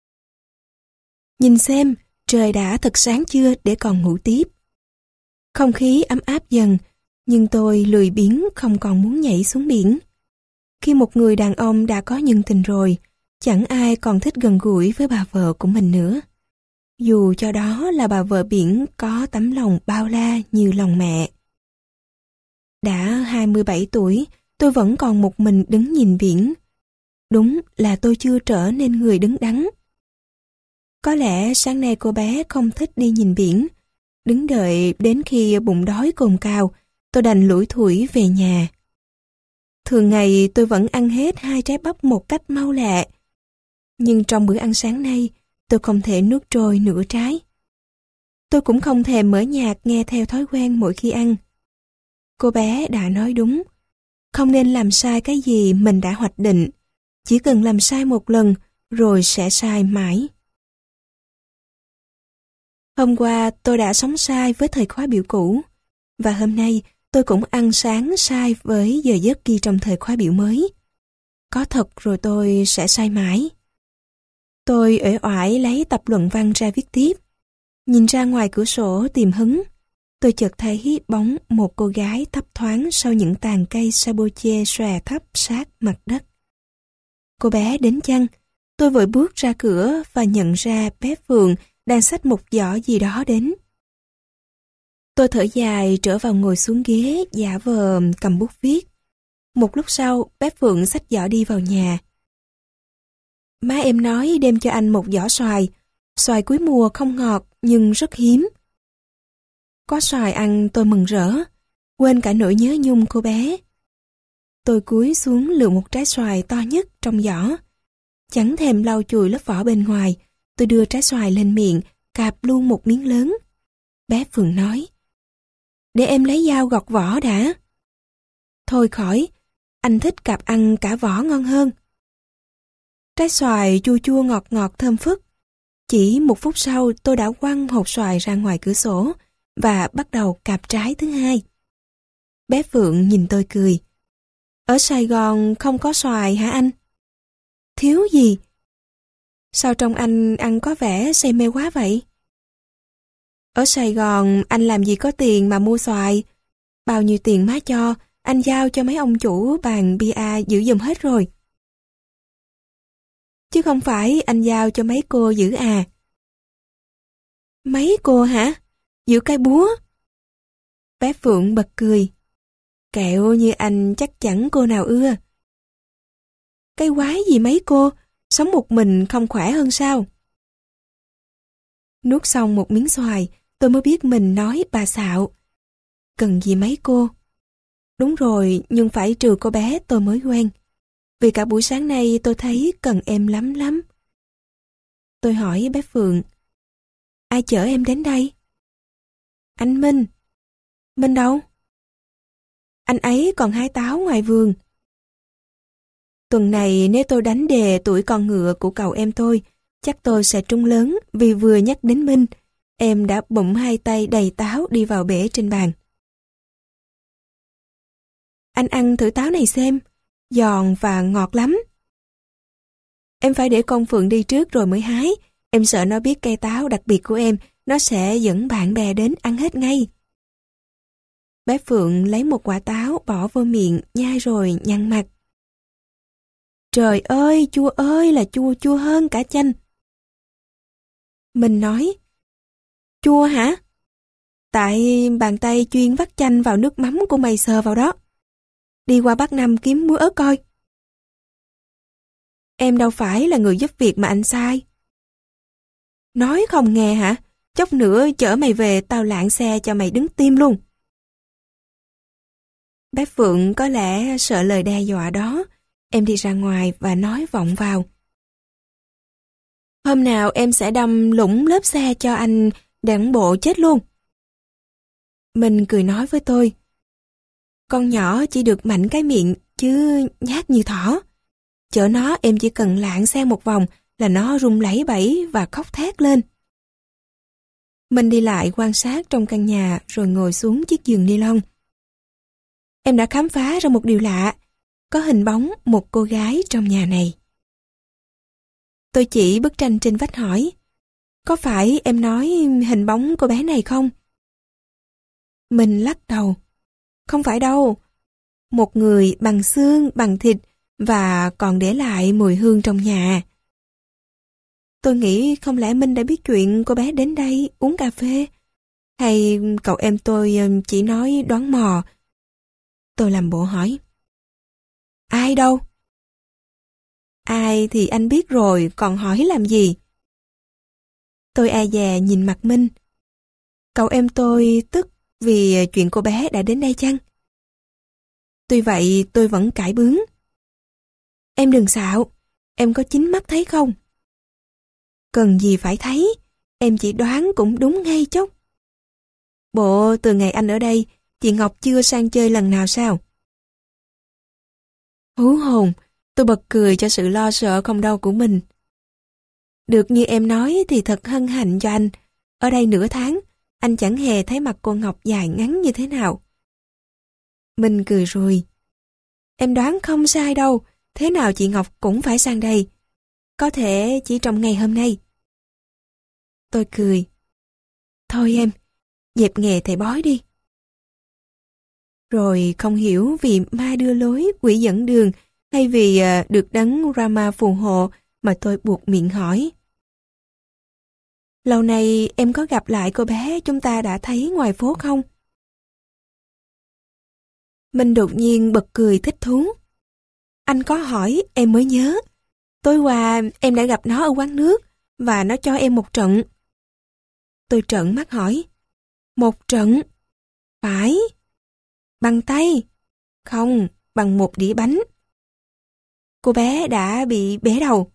Nhìn xem, trời đã thật sáng chưa để còn ngủ tiếp. Không khí ấm áp dần, nhưng tôi lười biếng không còn muốn nhảy xuống biển. Khi một người đàn ông đã có nhân tình rồi, chẳng ai còn thích gần gũi với bà vợ của mình nữa. Dù cho đó là bà vợ biển có tấm lòng bao la như lòng mẹ. Đã hai mươi bảy tuổi, tôi vẫn còn một mình đứng nhìn biển. Đúng là tôi chưa trở nên người đứng đắn. Có lẽ sáng nay cô bé không thích đi nhìn biển. Đứng đợi đến khi bụng đói cồn cào, tôi đành lủi thủi về nhà. Thường ngày tôi vẫn ăn hết hai trái bắp một cách mau lẹ. Nhưng trong bữa ăn sáng nay, tôi không thể nuốt trôi nửa trái. Tôi cũng không thèm mở nhạc nghe theo thói quen mỗi khi ăn. Cô bé đã nói đúng. Không nên làm sai cái gì mình đã hoạch định. Chỉ cần làm sai một lần, rồi sẽ sai mãi. Hôm qua tôi đã sống sai với thời khóa biểu cũ, và hôm nay tôi cũng ăn sáng sai với giờ giấc ghi trong thời khóa biểu mới. Có thật rồi tôi sẽ sai mãi. Tôi uể oải lấy tập luận văn ra viết tiếp. Nhìn ra ngoài cửa sổ tìm hứng, tôi chợt thấy bóng một cô gái thấp thoáng sau những tàn cây sabotier xòe thấp sát mặt đất. Cô bé đến chăng? Tôi vội bước ra cửa và nhận ra bé Phượng đang xách một giỏ gì đó đến. Tôi thở dài trở vào ngồi xuống ghế, giả vờ cầm bút viết. Một lúc sau, bé Phượng xách giỏ đi vào nhà. Má em nói đem cho anh một giỏ xoài. Xoài cuối mùa không ngọt nhưng rất hiếm. Có xoài ăn tôi mừng rỡ, quên cả nỗi nhớ nhung cô bé. Tôi cúi xuống lựa một trái xoài to nhất trong giỏ. Chẳng thèm lau chùi lớp vỏ bên ngoài, tôi đưa trái xoài lên miệng, cạp luôn một miếng lớn. Bé Phượng nói, để em lấy dao gọt vỏ đã. Thôi khỏi, anh thích cạp ăn cả vỏ ngon hơn. Trái xoài chua chua ngọt ngọt thơm phức. Chỉ một phút sau tôi đã quăng hột xoài ra ngoài cửa sổ và bắt đầu cạp trái thứ hai. Bé Phượng nhìn tôi cười. Ở Sài Gòn không có xoài hả anh? Thiếu gì? Sao trông anh ăn có vẻ say mê quá vậy? Ở Sài Gòn anh làm gì có tiền mà mua xoài. Bao nhiêu tiền má cho, anh giao cho mấy ông chủ bàn bia giữ giùm hết rồi. Chứ không phải anh giao cho mấy cô giữ à? Mấy cô hả? Giữ cái búa? Bé Phượng bật cười. Kẹo như anh chắc chẳng cô nào ưa. Cái quái gì mấy cô, sống một mình không khỏe hơn sao? Nuốt xong một miếng xoài, tôi mới biết mình nói bà xạo. Cần gì mấy cô? Đúng rồi, nhưng phải trừ cô bé tôi mới quen. Vì cả buổi sáng nay tôi thấy cần em lắm lắm. Tôi hỏi bé Phượng, ai chở em đến đây? Anh Minh. Minh đâu? Anh ấy còn hái táo ngoài vườn. Tuần này nếu tôi đánh đề tuổi con ngựa của cậu em tôi, chắc tôi sẽ trúng lớn vì vừa nhắc đến Minh, em đã bụng hai tay đầy táo đi vào bể trên bàn. Anh ăn thử táo này xem, giòn và ngọt lắm. Em phải để con Phượng đi trước rồi mới hái, em sợ nó biết cây táo đặc biệt của em, nó sẽ dẫn bạn bè đến ăn hết ngay. Bé Phượng lấy một quả táo bỏ vô miệng, nhai rồi nhăn mặt. Trời ơi, chua ơi là chua, chua hơn cả chanh. Mình nói, chua hả? Tại bàn tay chuyên vắt chanh vào nước mắm của mày sờ vào đó. Đi qua Bắc Nam kiếm muối ớt coi. Em đâu phải là người giúp việc mà anh sai. Nói không nghe hả? Chốc nữa chở mày về tao lạng xe cho mày đứng tim luôn. Bé Phượng có lẽ sợ lời đe dọa đó. Em đi ra ngoài và nói vọng vào. Hôm nào em sẽ đâm lũng lớp xe cho anh đặng bộ chết luôn. Mình cười nói với tôi. Con nhỏ chỉ được mạnh cái miệng chứ nhát như thỏ. Chở nó em chỉ cần lạng xe một vòng là nó rung lẩy bẩy và khóc thét lên. Mình đi lại quan sát trong căn nhà rồi ngồi xuống chiếc giường ni lông. Em đã khám phá ra một điều lạ. Có hình bóng một cô gái trong nhà này. Tôi chỉ bức tranh trên vách hỏi. Có phải em nói hình bóng cô bé này không? Mình lắc đầu. Không phải đâu. Một người bằng xương, bằng thịt và còn để lại mùi hương trong nhà. Tôi nghĩ không lẽ Minh đã biết chuyện cô bé đến đây uống cà phê? Hay cậu em tôi chỉ nói đoán mò? Tôi làm bộ hỏi. Ai đâu? Ai thì anh biết rồi, còn hỏi làm gì? Tôi e dè nhìn mặt Minh. Cậu em tôi tức vì chuyện cô bé đã đến đây chăng? Tuy vậy tôi vẫn cãi bướng. Em đừng xạo, em có chính mắt thấy không? Cần gì phải thấy, em chỉ đoán cũng đúng ngay chốc. Bộ từ ngày anh ở đây, chị Ngọc chưa sang chơi lần nào sao? Hú hồn, tôi bật cười cho sự lo sợ không đâu của mình. Được như em nói thì thật hân hạnh cho anh. Ở đây nửa tháng, anh chẳng hề thấy mặt cô Ngọc dài ngắn như thế nào. Mình cười rồi. Em đoán không sai đâu, thế nào chị Ngọc cũng phải sang đây. Có thể chỉ trong ngày hôm nay. Tôi cười. Thôi em, dẹp nghề thầy bói đi. Rồi không hiểu vì ma đưa lối, quỷ dẫn đường, hay vì uh, được đấng Rama phù hộ mà tôi buộc miệng hỏi. Lâu nay em có gặp lại cô bé chúng ta đã thấy ngoài phố không? Mình đột nhiên bật cười thích thú. Anh có hỏi em mới nhớ. Tối qua em đã gặp nó ở quán nước và nó cho em một trận. Tôi trợn mắt hỏi. Một trận? Phải. Bằng tay? Không, bằng một đĩa bánh. Cô bé đã bị bể đầu.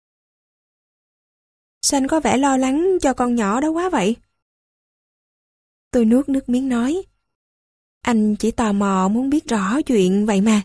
Sao anh có vẻ lo lắng cho con nhỏ đó quá vậy? Tôi nuốt nước miếng nói. Anh chỉ tò mò muốn biết rõ chuyện vậy mà.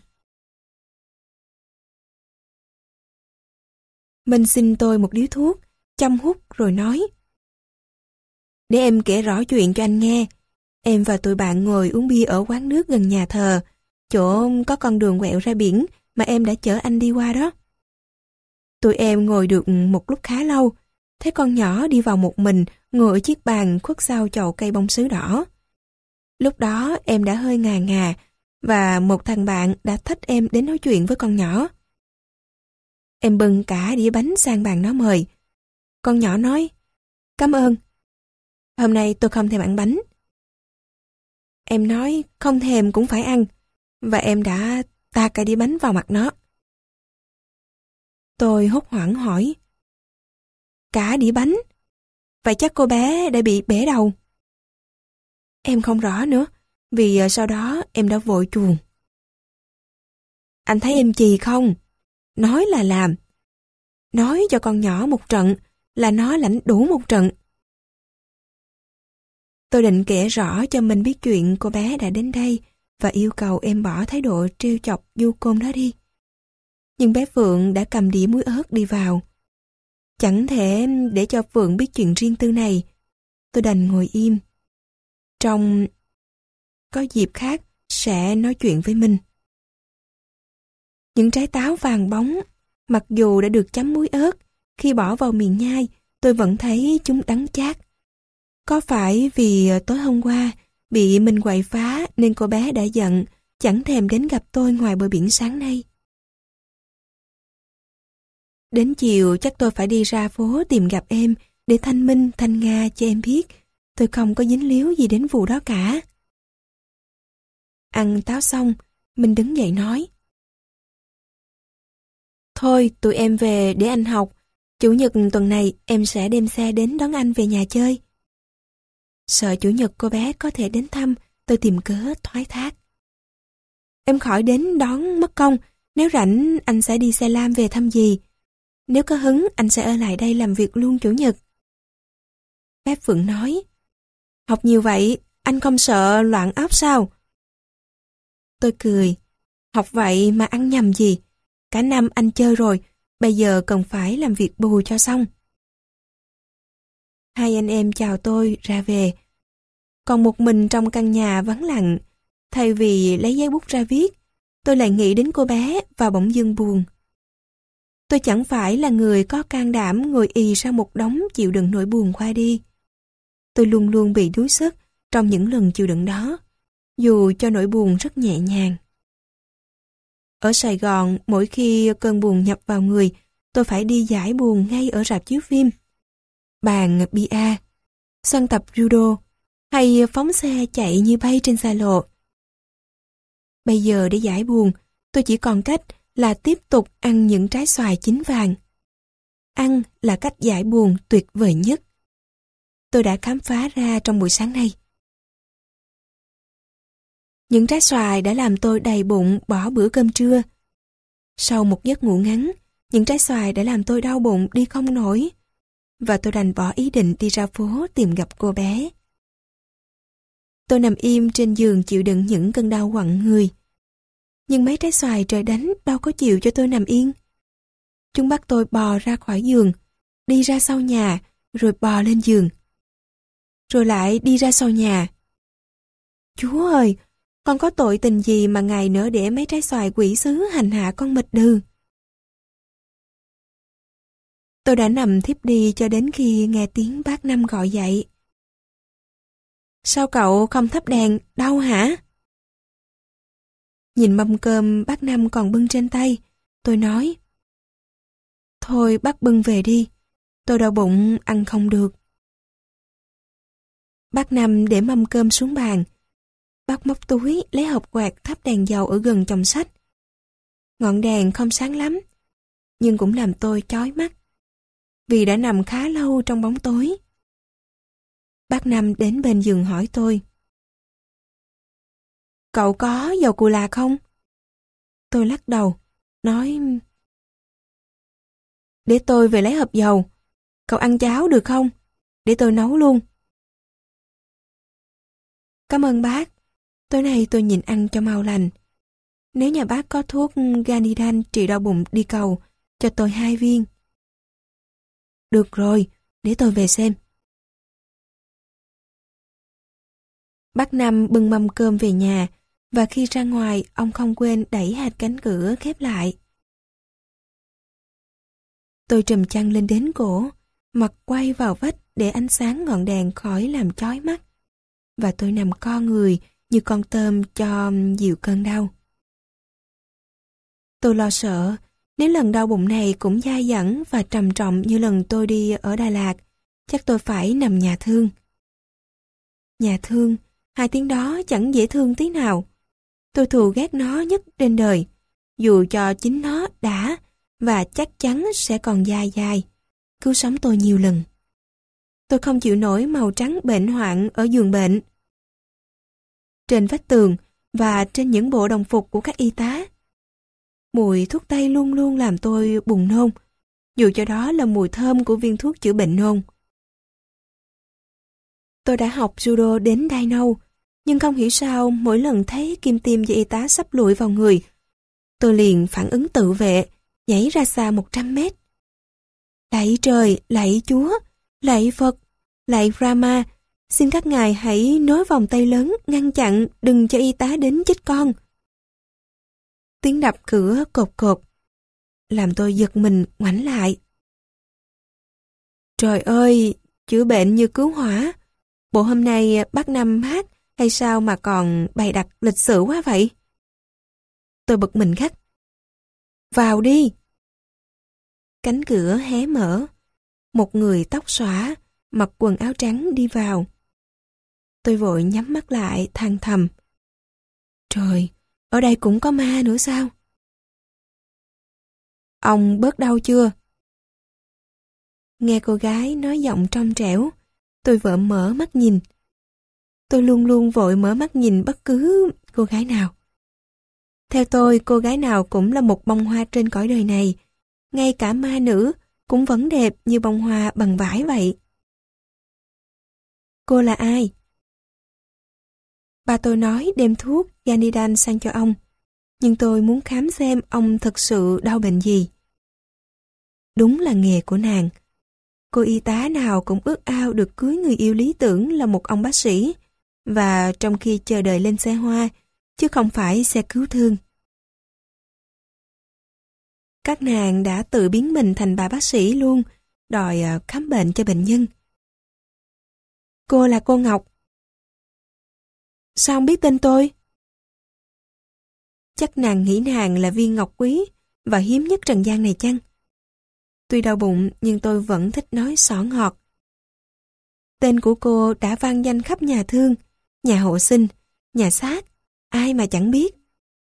Mình xin tôi một điếu thuốc, châm hút rồi nói. Để em kể rõ chuyện cho anh nghe. Em và tụi bạn ngồi uống bia ở quán nước gần nhà thờ, chỗ có con đường quẹo ra biển mà em đã chở anh đi qua đó. Tụi em ngồi được một lúc khá lâu, thấy con nhỏ đi vào một mình, ngồi ở chiếc bàn khuất sau chậu cây bông sứ đỏ. Lúc đó em đã hơi ngà ngà, và một thằng bạn đã thách em đến nói chuyện với con nhỏ. Em bưng cả đĩa bánh sang bàn nó mời. Con nhỏ nói, cảm ơn. Hôm nay tôi không thèm ăn bánh. Em nói, không thèm cũng phải ăn, và em đã ta cả đĩa bánh vào mặt nó. Tôi hốt hoảng hỏi, cả đĩa bánh? Vậy chắc cô bé đã bị bể đầu. Em không rõ nữa, vì sau đó em đã vội chuồn. Anh thấy em chì không? Nói là làm. Nói cho con nhỏ một trận là nó lãnh đủ một trận. Tôi định kể rõ cho mình biết chuyện cô bé đã đến đây và yêu cầu em bỏ thái độ trêu chọc du côn đó đi. Nhưng bé Phượng đã cầm đĩa muối ớt đi vào. Chẳng thể để cho Phượng biết chuyện riêng tư này. Tôi đành ngồi im. Trong có dịp khác sẽ nói chuyện với mình. Những trái táo vàng bóng, mặc dù đã được chấm muối ớt, khi bỏ vào miệng nhai, tôi vẫn thấy chúng đắng chát. Có phải vì tối hôm qua bị mình quậy phá nên cô bé đã giận, chẳng thèm đến gặp tôi ngoài bờ biển sáng nay? Đến chiều chắc tôi phải đi ra phố tìm gặp em để thanh minh thanh nga cho em biết tôi không có dính líu gì đến vụ đó cả. Ăn táo xong, mình đứng dậy nói. Thôi tụi em về để anh học. Chủ nhật tuần này em sẽ đem xe đến đón anh về nhà chơi. Sợ chủ nhật cô bé có thể đến thăm, tôi tìm cớ thoái thác. Em khỏi đến đón mất công, nếu rảnh anh sẽ đi xe lam về thăm dì. Nếu có hứng anh sẽ ở lại đây làm việc luôn chủ nhật. Bác Phượng nói, học nhiều vậy, anh không sợ loạn óc sao? Tôi cười, học vậy mà ăn nhầm gì? Cả năm anh chơi rồi, bây giờ cần phải làm việc bù cho xong. Hai anh em chào tôi ra về. Còn một mình trong căn nhà vắng lặng, thay vì lấy giấy bút ra viết, tôi lại nghĩ đến cô bé và bỗng dưng buồn. Tôi chẳng phải là người có can đảm ngồi ì ra một đống chịu đựng nỗi buồn qua đi. Tôi luôn luôn bị đuối sức trong những lần chịu đựng đó, dù cho nỗi buồn rất nhẹ nhàng. Ở Sài Gòn, mỗi khi cơn buồn nhập vào người, tôi phải đi giải buồn ngay ở rạp chiếu phim. Bàn bia, sân tập judo, hay phóng xe chạy như bay trên xa lộ. Bây giờ để giải buồn, tôi chỉ còn cách là tiếp tục ăn những trái xoài chín vàng. Ăn là cách giải buồn tuyệt vời nhất. Tôi đã khám phá ra trong buổi sáng nay. Những trái xoài đã làm tôi đầy bụng bỏ bữa cơm trưa. Sau một giấc ngủ ngắn, những trái xoài đã làm tôi đau bụng đi không nổi. Và tôi đành bỏ ý định đi ra phố tìm gặp cô bé. Tôi nằm im trên giường chịu đựng những cơn đau quặn người. Nhưng mấy trái xoài trời đánh đâu có chịu cho tôi nằm yên. Chúng bắt tôi bò ra khỏi giường, đi ra sau nhà, rồi bò lên giường. Rồi lại đi ra sau nhà. Chúa ơi, con có tội tình gì mà Ngài nỡ để mấy trái xoài quỷ sứ hành hạ con mịch đừ? Tôi đã nằm thiếp đi cho đến khi nghe tiếng bác Năm gọi dậy. Sao cậu không thắp đèn, đâu hả? Nhìn mâm cơm bác Năm còn bưng trên tay, tôi nói. Thôi bác bưng về đi, tôi đau bụng ăn không được. Bác Năm để mâm cơm xuống bàn. Bác móc túi lấy hộp quạt thắp đèn dầu ở gần chồng sách. Ngọn đèn không sáng lắm, nhưng cũng làm tôi chói mắt, vì đã nằm khá lâu trong bóng tối. Bác Năm đến bên giường hỏi tôi. Cậu có dầu cù là không? Tôi lắc đầu, nói. Để tôi về lấy hộp dầu. Cậu ăn cháo được không? Để tôi nấu luôn. Cảm ơn bác. Tối nay tôi nhịn ăn cho mau lành. Nếu nhà bác có thuốc Ganidan trị đau bụng đi cầu, cho tôi hai viên. Được rồi, để tôi về xem. Bác Năm bưng mâm cơm về nhà, và khi ra ngoài, ông không quên đẩy hạt cánh cửa khép lại. Tôi trùm chăn lên đến cổ, mặt quay vào vách để ánh sáng ngọn đèn khỏi làm chói mắt, và tôi nằm co người như con tôm cho dịu cơn đau. Tôi lo sợ, nếu lần đau bụng này cũng dai dẳng và trầm trọng như lần tôi đi ở Đà Lạt, chắc tôi phải nằm nhà thương. Nhà thương, hai tiếng đó chẳng dễ thương tí nào. Tôi thù ghét nó nhất trên đời, dù cho chính nó đã và chắc chắn sẽ còn dài dài, cứu sống tôi nhiều lần. Tôi không chịu nổi màu trắng bệnh hoạn ở giường bệnh. Trên vách tường và trên những bộ đồng phục của các y tá. Mùi thuốc tây luôn luôn làm tôi buồn nôn, dù cho đó là mùi thơm của viên thuốc chữa bệnh nôn. Tôi đã học judo đến đai nâu, nhưng không hiểu sao mỗi lần thấy kim tiêm và y tá sắp lụi vào người, tôi liền phản ứng tự vệ, nhảy ra xa một trăm mét. Lạy trời, lạy Chúa, lạy Phật, lạy Rama, xin các ngài hãy nối vòng tay lớn ngăn chặn đừng cho y tá đến chết con. Tiếng đập cửa cột cột, làm tôi giật mình ngoảnh lại. Trời ơi, chữa bệnh như cứu hỏa. Bộ hôm nay bác Năm hát hay sao mà còn bày đặt lịch sự quá vậy? Tôi bực mình gắt. Vào đi! Cánh cửa hé mở. Một người tóc xõa, mặc quần áo trắng đi vào. Tôi vội nhắm mắt lại than thầm. Trời, ở đây cũng có ma nữa sao? Ông bớt đau chưa? Nghe cô gái nói giọng trong trẻo, tôi vợ mở mắt nhìn. Tôi luôn luôn vội mở mắt nhìn bất cứ cô gái nào. Theo tôi, cô gái nào cũng là một bông hoa trên cõi đời này. Ngay cả ma nữ cũng vẫn đẹp như bông hoa bằng vải vậy. Cô là ai? Bà tôi nói đem thuốc Ganidan sang cho ông, nhưng tôi muốn khám xem ông thực sự đau bệnh gì. Đúng là nghề của nàng. Cô y tá nào cũng ước ao được cưới người yêu lý tưởng là một ông bác sĩ, và trong khi chờ đợi lên xe hoa, chứ không phải xe cứu thương. Các nàng đã tự biến mình thành bà bác sĩ luôn, đòi khám bệnh cho bệnh nhân. Cô là cô Ngọc. Sao ông biết tên tôi? Chắc nàng nghĩ nàng là viên ngọc quý và hiếm nhất trần gian này chăng? Tuy đau bụng nhưng tôi vẫn thích nói xỏ ngọt. Tên của cô đã vang danh khắp nhà thương, nhà hộ sinh, nhà xác, ai mà chẳng biết.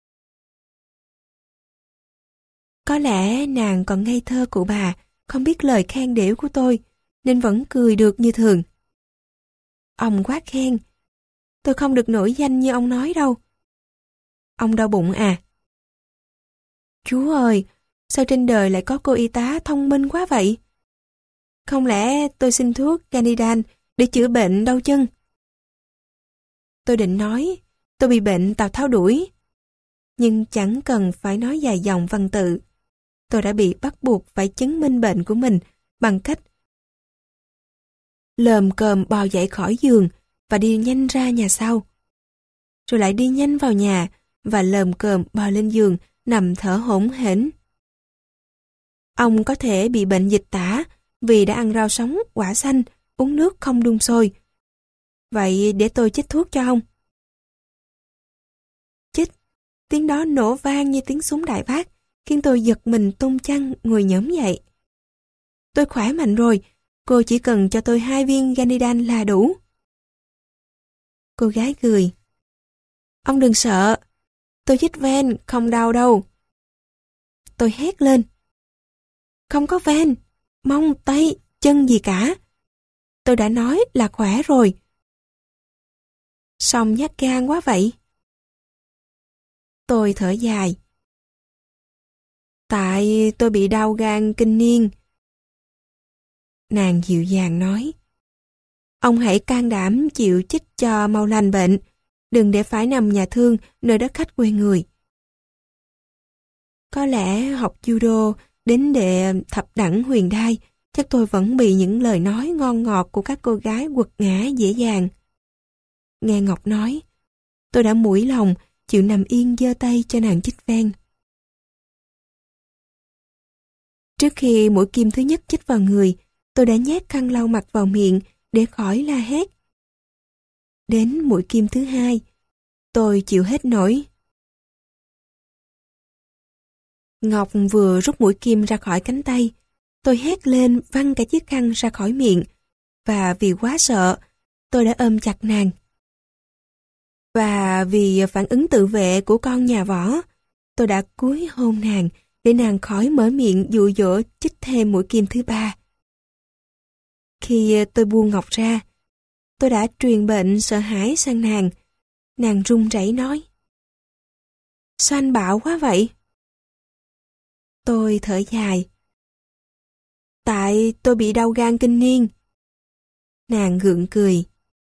Có lẽ nàng còn ngây thơ cụ bà, không biết lời khen đểu của tôi, nên vẫn cười được như thường. Ông quá khen. Tôi không được nổi danh như ông nói đâu. Ông đau bụng à? Chúa ơi, sao trên đời lại có cô y tá thông minh quá vậy? Không lẽ tôi xin thuốc Ganidan để chữa bệnh đau chân? Tôi định nói, tôi bị bệnh Tào Tháo đuổi. nhưng chẳng cần phải nói dài dòng văn tự. Tôi đã bị bắt buộc phải chứng minh bệnh của mình bằng cách lờm cờm bò dậy khỏi giường và đi nhanh ra nhà sau. Rồi lại đi nhanh vào nhà và lờm cờm bò lên giường, nằm thở hổn hển. Ông có thể bị bệnh dịch tả vì đã ăn rau sống, quả xanh, uống nước không đun sôi. Vậy để tôi chích thuốc cho ông. Chích, tiếng đó nổ vang như tiếng súng đại bác, khiến tôi giật mình tung chăn ngồi nhổm dậy. Tôi khỏe mạnh rồi, cô chỉ cần cho tôi hai viên Ganidan là đủ. Cô gái cười. Ông đừng sợ, tôi chích ven, không đau đâu. Tôi hét lên. Không có ven, mông, tay, chân gì cả. Tôi đã nói là khỏe rồi. Xong nhát gan quá vậy. Tôi thở dài. Tại tôi bị đau gan kinh niên. Nàng dịu dàng nói. Ông hãy can đảm chịu chích cho mau lành bệnh. Đừng để phải nằm nhà thương nơi đất khách quê người. Có lẽ học judo đến đệ thập đẳng huyền đai, chắc tôi vẫn bị những lời nói ngon ngọt của các cô gái quật ngã dễ dàng. Nghe Ngọc nói, tôi đã mũi lòng, chịu nằm yên giơ tay cho nàng chích ven. Trước khi mũi kim thứ nhất chích vào người, tôi đã nhét khăn lau mặt vào miệng để khỏi la hét. Đến mũi kim thứ hai, tôi chịu hết nổi. Ngọc vừa rút mũi kim ra khỏi cánh tay, tôi hét lên văng cả chiếc khăn ra khỏi miệng, và vì quá sợ, tôi đã ôm chặt nàng. Và vì phản ứng tự vệ của con nhà võ, tôi đã cúi hôn nàng để nàng khỏi mở miệng dụ dỗ chích thêm mũi kim thứ ba. Khi tôi buông Ngọc ra, tôi đã truyền bệnh sợ hãi sang nàng. Nàng run rẩy nói. Sao anh bạo quá vậy? Tôi thở dài. Tại tôi bị đau gan kinh niên. Nàng gượng cười.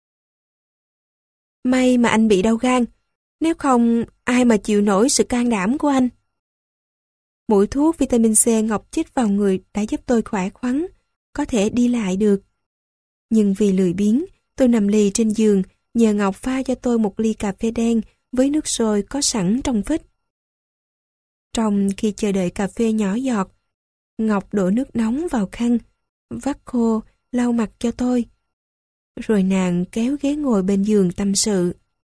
May mà anh bị đau gan, nếu không ai mà chịu nổi sự can đảm của anh. Mũi thuốc vitamin C Ngọc chích vào người đã giúp tôi khỏe khoắn, có thể đi lại được. Nhưng vì lười biếng, tôi nằm lì trên giường, nhờ Ngọc pha cho tôi một ly cà phê đen với nước sôi có sẵn trong phích. Trong khi chờ đợi cà phê nhỏ giọt, Ngọc đổ nước nóng vào khăn, vắt khô, lau mặt cho tôi. Rồi nàng kéo ghế ngồi bên giường tâm sự.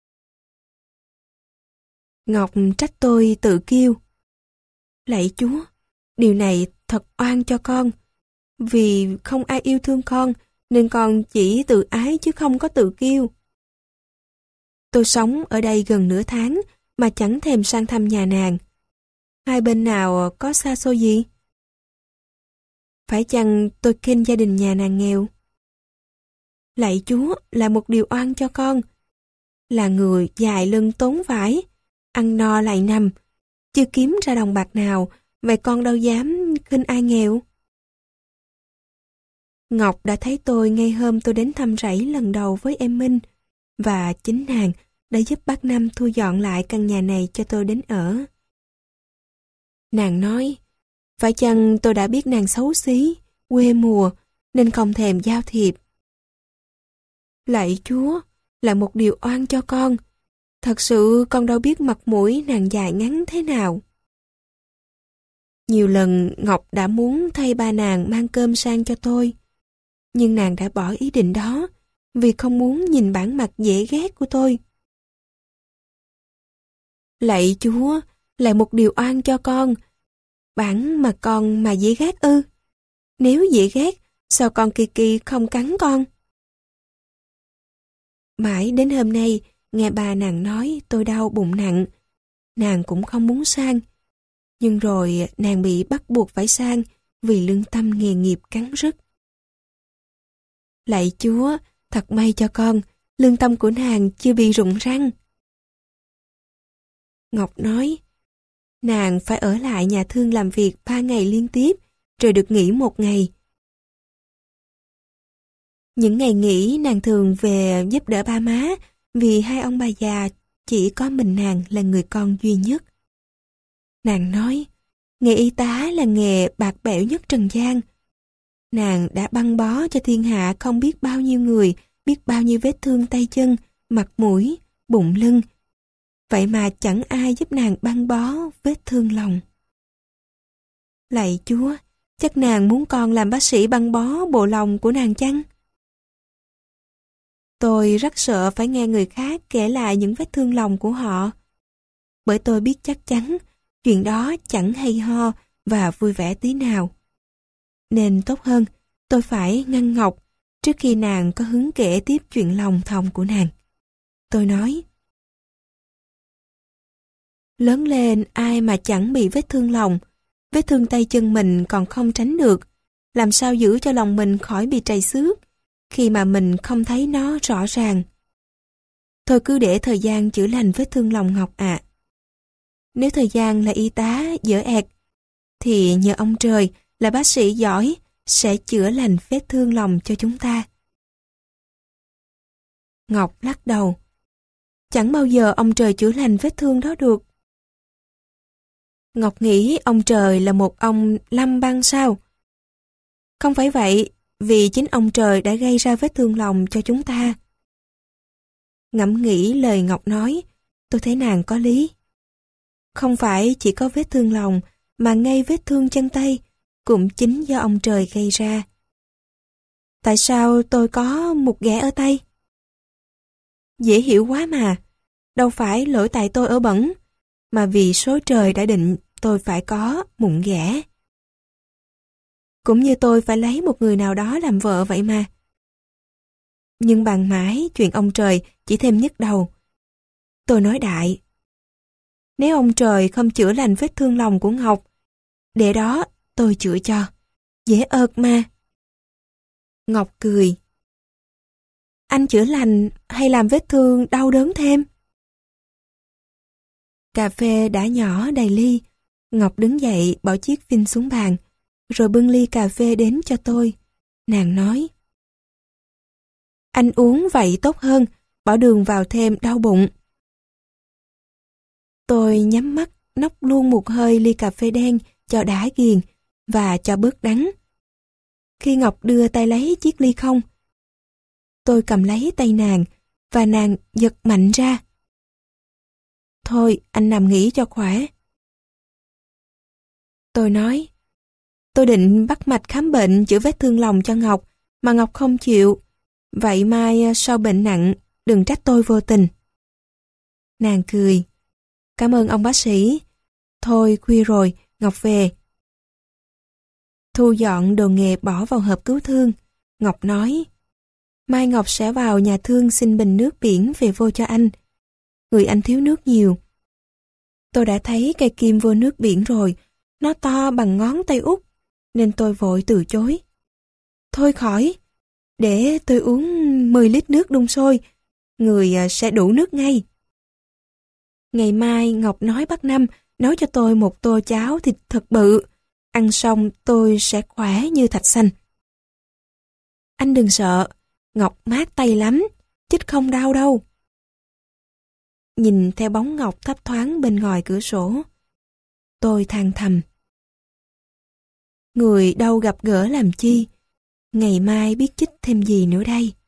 Ngọc trách tôi tự kiêu. Lạy Chúa, điều này thật oan cho con. Vì không ai yêu thương con, nên con chỉ tự ái chứ không có tự kiêu. Tôi sống ở đây gần nửa tháng mà chẳng thèm sang thăm nhà nàng. Hai bên nào có xa xôi gì? Phải chăng tôi khinh gia đình nhà nàng nghèo? Lạy Chúa là một điều oan cho con. Là người dài lưng tốn vải, ăn no lại nằm, chưa kiếm ra đồng bạc nào, vậy con đâu dám khinh ai nghèo. Ngọc đã thấy tôi ngay hôm tôi đến thăm rẫy lần đầu với em Minh, và chính nàng đã giúp bác Năm thu dọn lại căn nhà này cho tôi đến ở. Nàng nói, phải chăng tôi đã biết nàng xấu xí, quê mùa, nên không thèm giao thiệp. Lạy Chúa, là một điều oan cho con. Thật sự con đâu biết mặt mũi nàng dài ngắn thế nào. Nhiều lần Ngọc đã muốn thay ba nàng mang cơm sang cho tôi, nhưng nàng đã bỏ ý định đó vì không muốn nhìn bản mặt dễ ghét của tôi. Lạy Chúa, là một điều oan cho con. Bản mà con mà dễ ghét ư? Nếu dễ ghét, sao con Kỳ Kỳ không cắn con? Mãi đến hôm nay, nghe bà nàng nói tôi đau bụng nặng. Nàng cũng không muốn sang. Nhưng rồi nàng bị bắt buộc phải sang vì lương tâm nghề nghiệp cắn rứt. Lạy Chúa, thật may cho con, lương tâm của nàng chưa bị rụng răng. Ngọc nói, nàng phải ở lại nhà thương làm việc ba ngày liên tiếp, rồi được nghỉ một ngày. Những ngày nghỉ nàng thường về giúp đỡ ba má, vì hai ông bà già chỉ có mình nàng là người con duy nhất. Nàng nói, nghề y tá là nghề bạc bẽo nhất trần gian. Nàng đã băng bó cho thiên hạ không biết bao nhiêu người, biết bao nhiêu vết thương tay chân, mặt mũi, bụng lưng. Vậy mà chẳng ai giúp nàng băng bó vết thương lòng. Lạy Chúa, chắc nàng muốn con làm bác sĩ băng bó bộ lòng của nàng chăng? Tôi rất sợ phải nghe người khác kể lại những vết thương lòng của họ. Bởi tôi biết chắc chắn chuyện đó chẳng hay ho và vui vẻ tí nào. Nên tốt hơn, tôi phải ngăn Ngọc trước khi nàng có hứng kể tiếp chuyện lòng thòng của nàng. Tôi nói, lớn lên ai mà chẳng bị vết thương lòng, vết thương tay chân mình còn không tránh được, làm sao giữ cho lòng mình khỏi bị trầy xước khi mà mình không thấy nó rõ ràng. Thôi cứ để thời gian chữa lành vết thương lòng Ngọc ạ. Nếu thời gian là y tá dở ẹt, thì nhờ ông trời là bác sĩ giỏi sẽ chữa lành vết thương lòng cho chúng ta. Ngọc lắc đầu. Chẳng bao giờ ông trời chữa lành vết thương đó được. Ngọc nghĩ ông trời là một ông lâm băng sao? Không phải vậy, vì chính ông trời đã gây ra vết thương lòng cho chúng ta. Ngẫm nghĩ lời Ngọc nói, tôi thấy nàng có lý. Không phải chỉ có vết thương lòng, mà ngay vết thương chân tay cũng chính do ông trời gây ra. Tại sao tôi có một ghẻ ở tay? Dễ hiểu quá mà, đâu phải lỗi tại tôi ở bẩn, mà vì số trời đã định tôi phải có mụn ghẻ. Cũng như tôi phải lấy một người nào đó làm vợ vậy mà. Nhưng bàn mãi chuyện ông trời chỉ thêm nhức đầu. Tôi nói đại. Nếu ông trời không chữa lành vết thương lòng của Ngọc, để đó tôi chữa cho. Dễ ợt mà. Ngọc cười. Anh chữa lành hay làm vết thương đau đớn thêm? Cà phê đã nhỏ đầy ly. Ngọc đứng dậy bỏ chiếc phin xuống bàn, rồi bưng ly cà phê đến cho tôi. Nàng nói, anh uống vậy tốt hơn, bỏ đường vào thêm đau bụng. Tôi nhắm mắt, nốc luôn một hơi ly cà phê đen cho đã ghiền và cho bớt đắng. Khi Ngọc đưa tay lấy chiếc ly không, tôi cầm lấy tay nàng và nàng giật mạnh ra. Thôi, anh nằm nghỉ cho khỏe. Tôi nói, tôi định bắt mạch khám bệnh chữa vết thương lòng cho Ngọc, mà Ngọc không chịu. Vậy mai sau bệnh nặng, đừng trách tôi vô tình. Nàng cười. Cảm ơn ông bác sĩ. Thôi khuya rồi, Ngọc về. Thu dọn đồ nghề bỏ vào hộp cứu thương. Ngọc nói, mai Ngọc sẽ vào nhà thương xin bình nước biển về vô cho anh. Người anh thiếu nước nhiều. Tôi đã thấy cây kim vô nước biển rồi, nó to bằng ngón tay út, nên tôi vội từ chối. Thôi khỏi, để tôi uống mười lít nước đun sôi, người sẽ đủ nước ngay. Ngày mai Ngọc nói bác Năm nấu cho tôi một tô cháo thịt thật bự, ăn xong tôi sẽ khỏe như thạch xanh. Anh đừng sợ, Ngọc mát tay lắm, chích không đau đâu. Nhìn theo bóng Ngọc thấp thoáng bên ngoài cửa sổ, tôi than thầm. Người đâu gặp gỡ làm chi, ngày mai biết chích thêm gì nữa đây.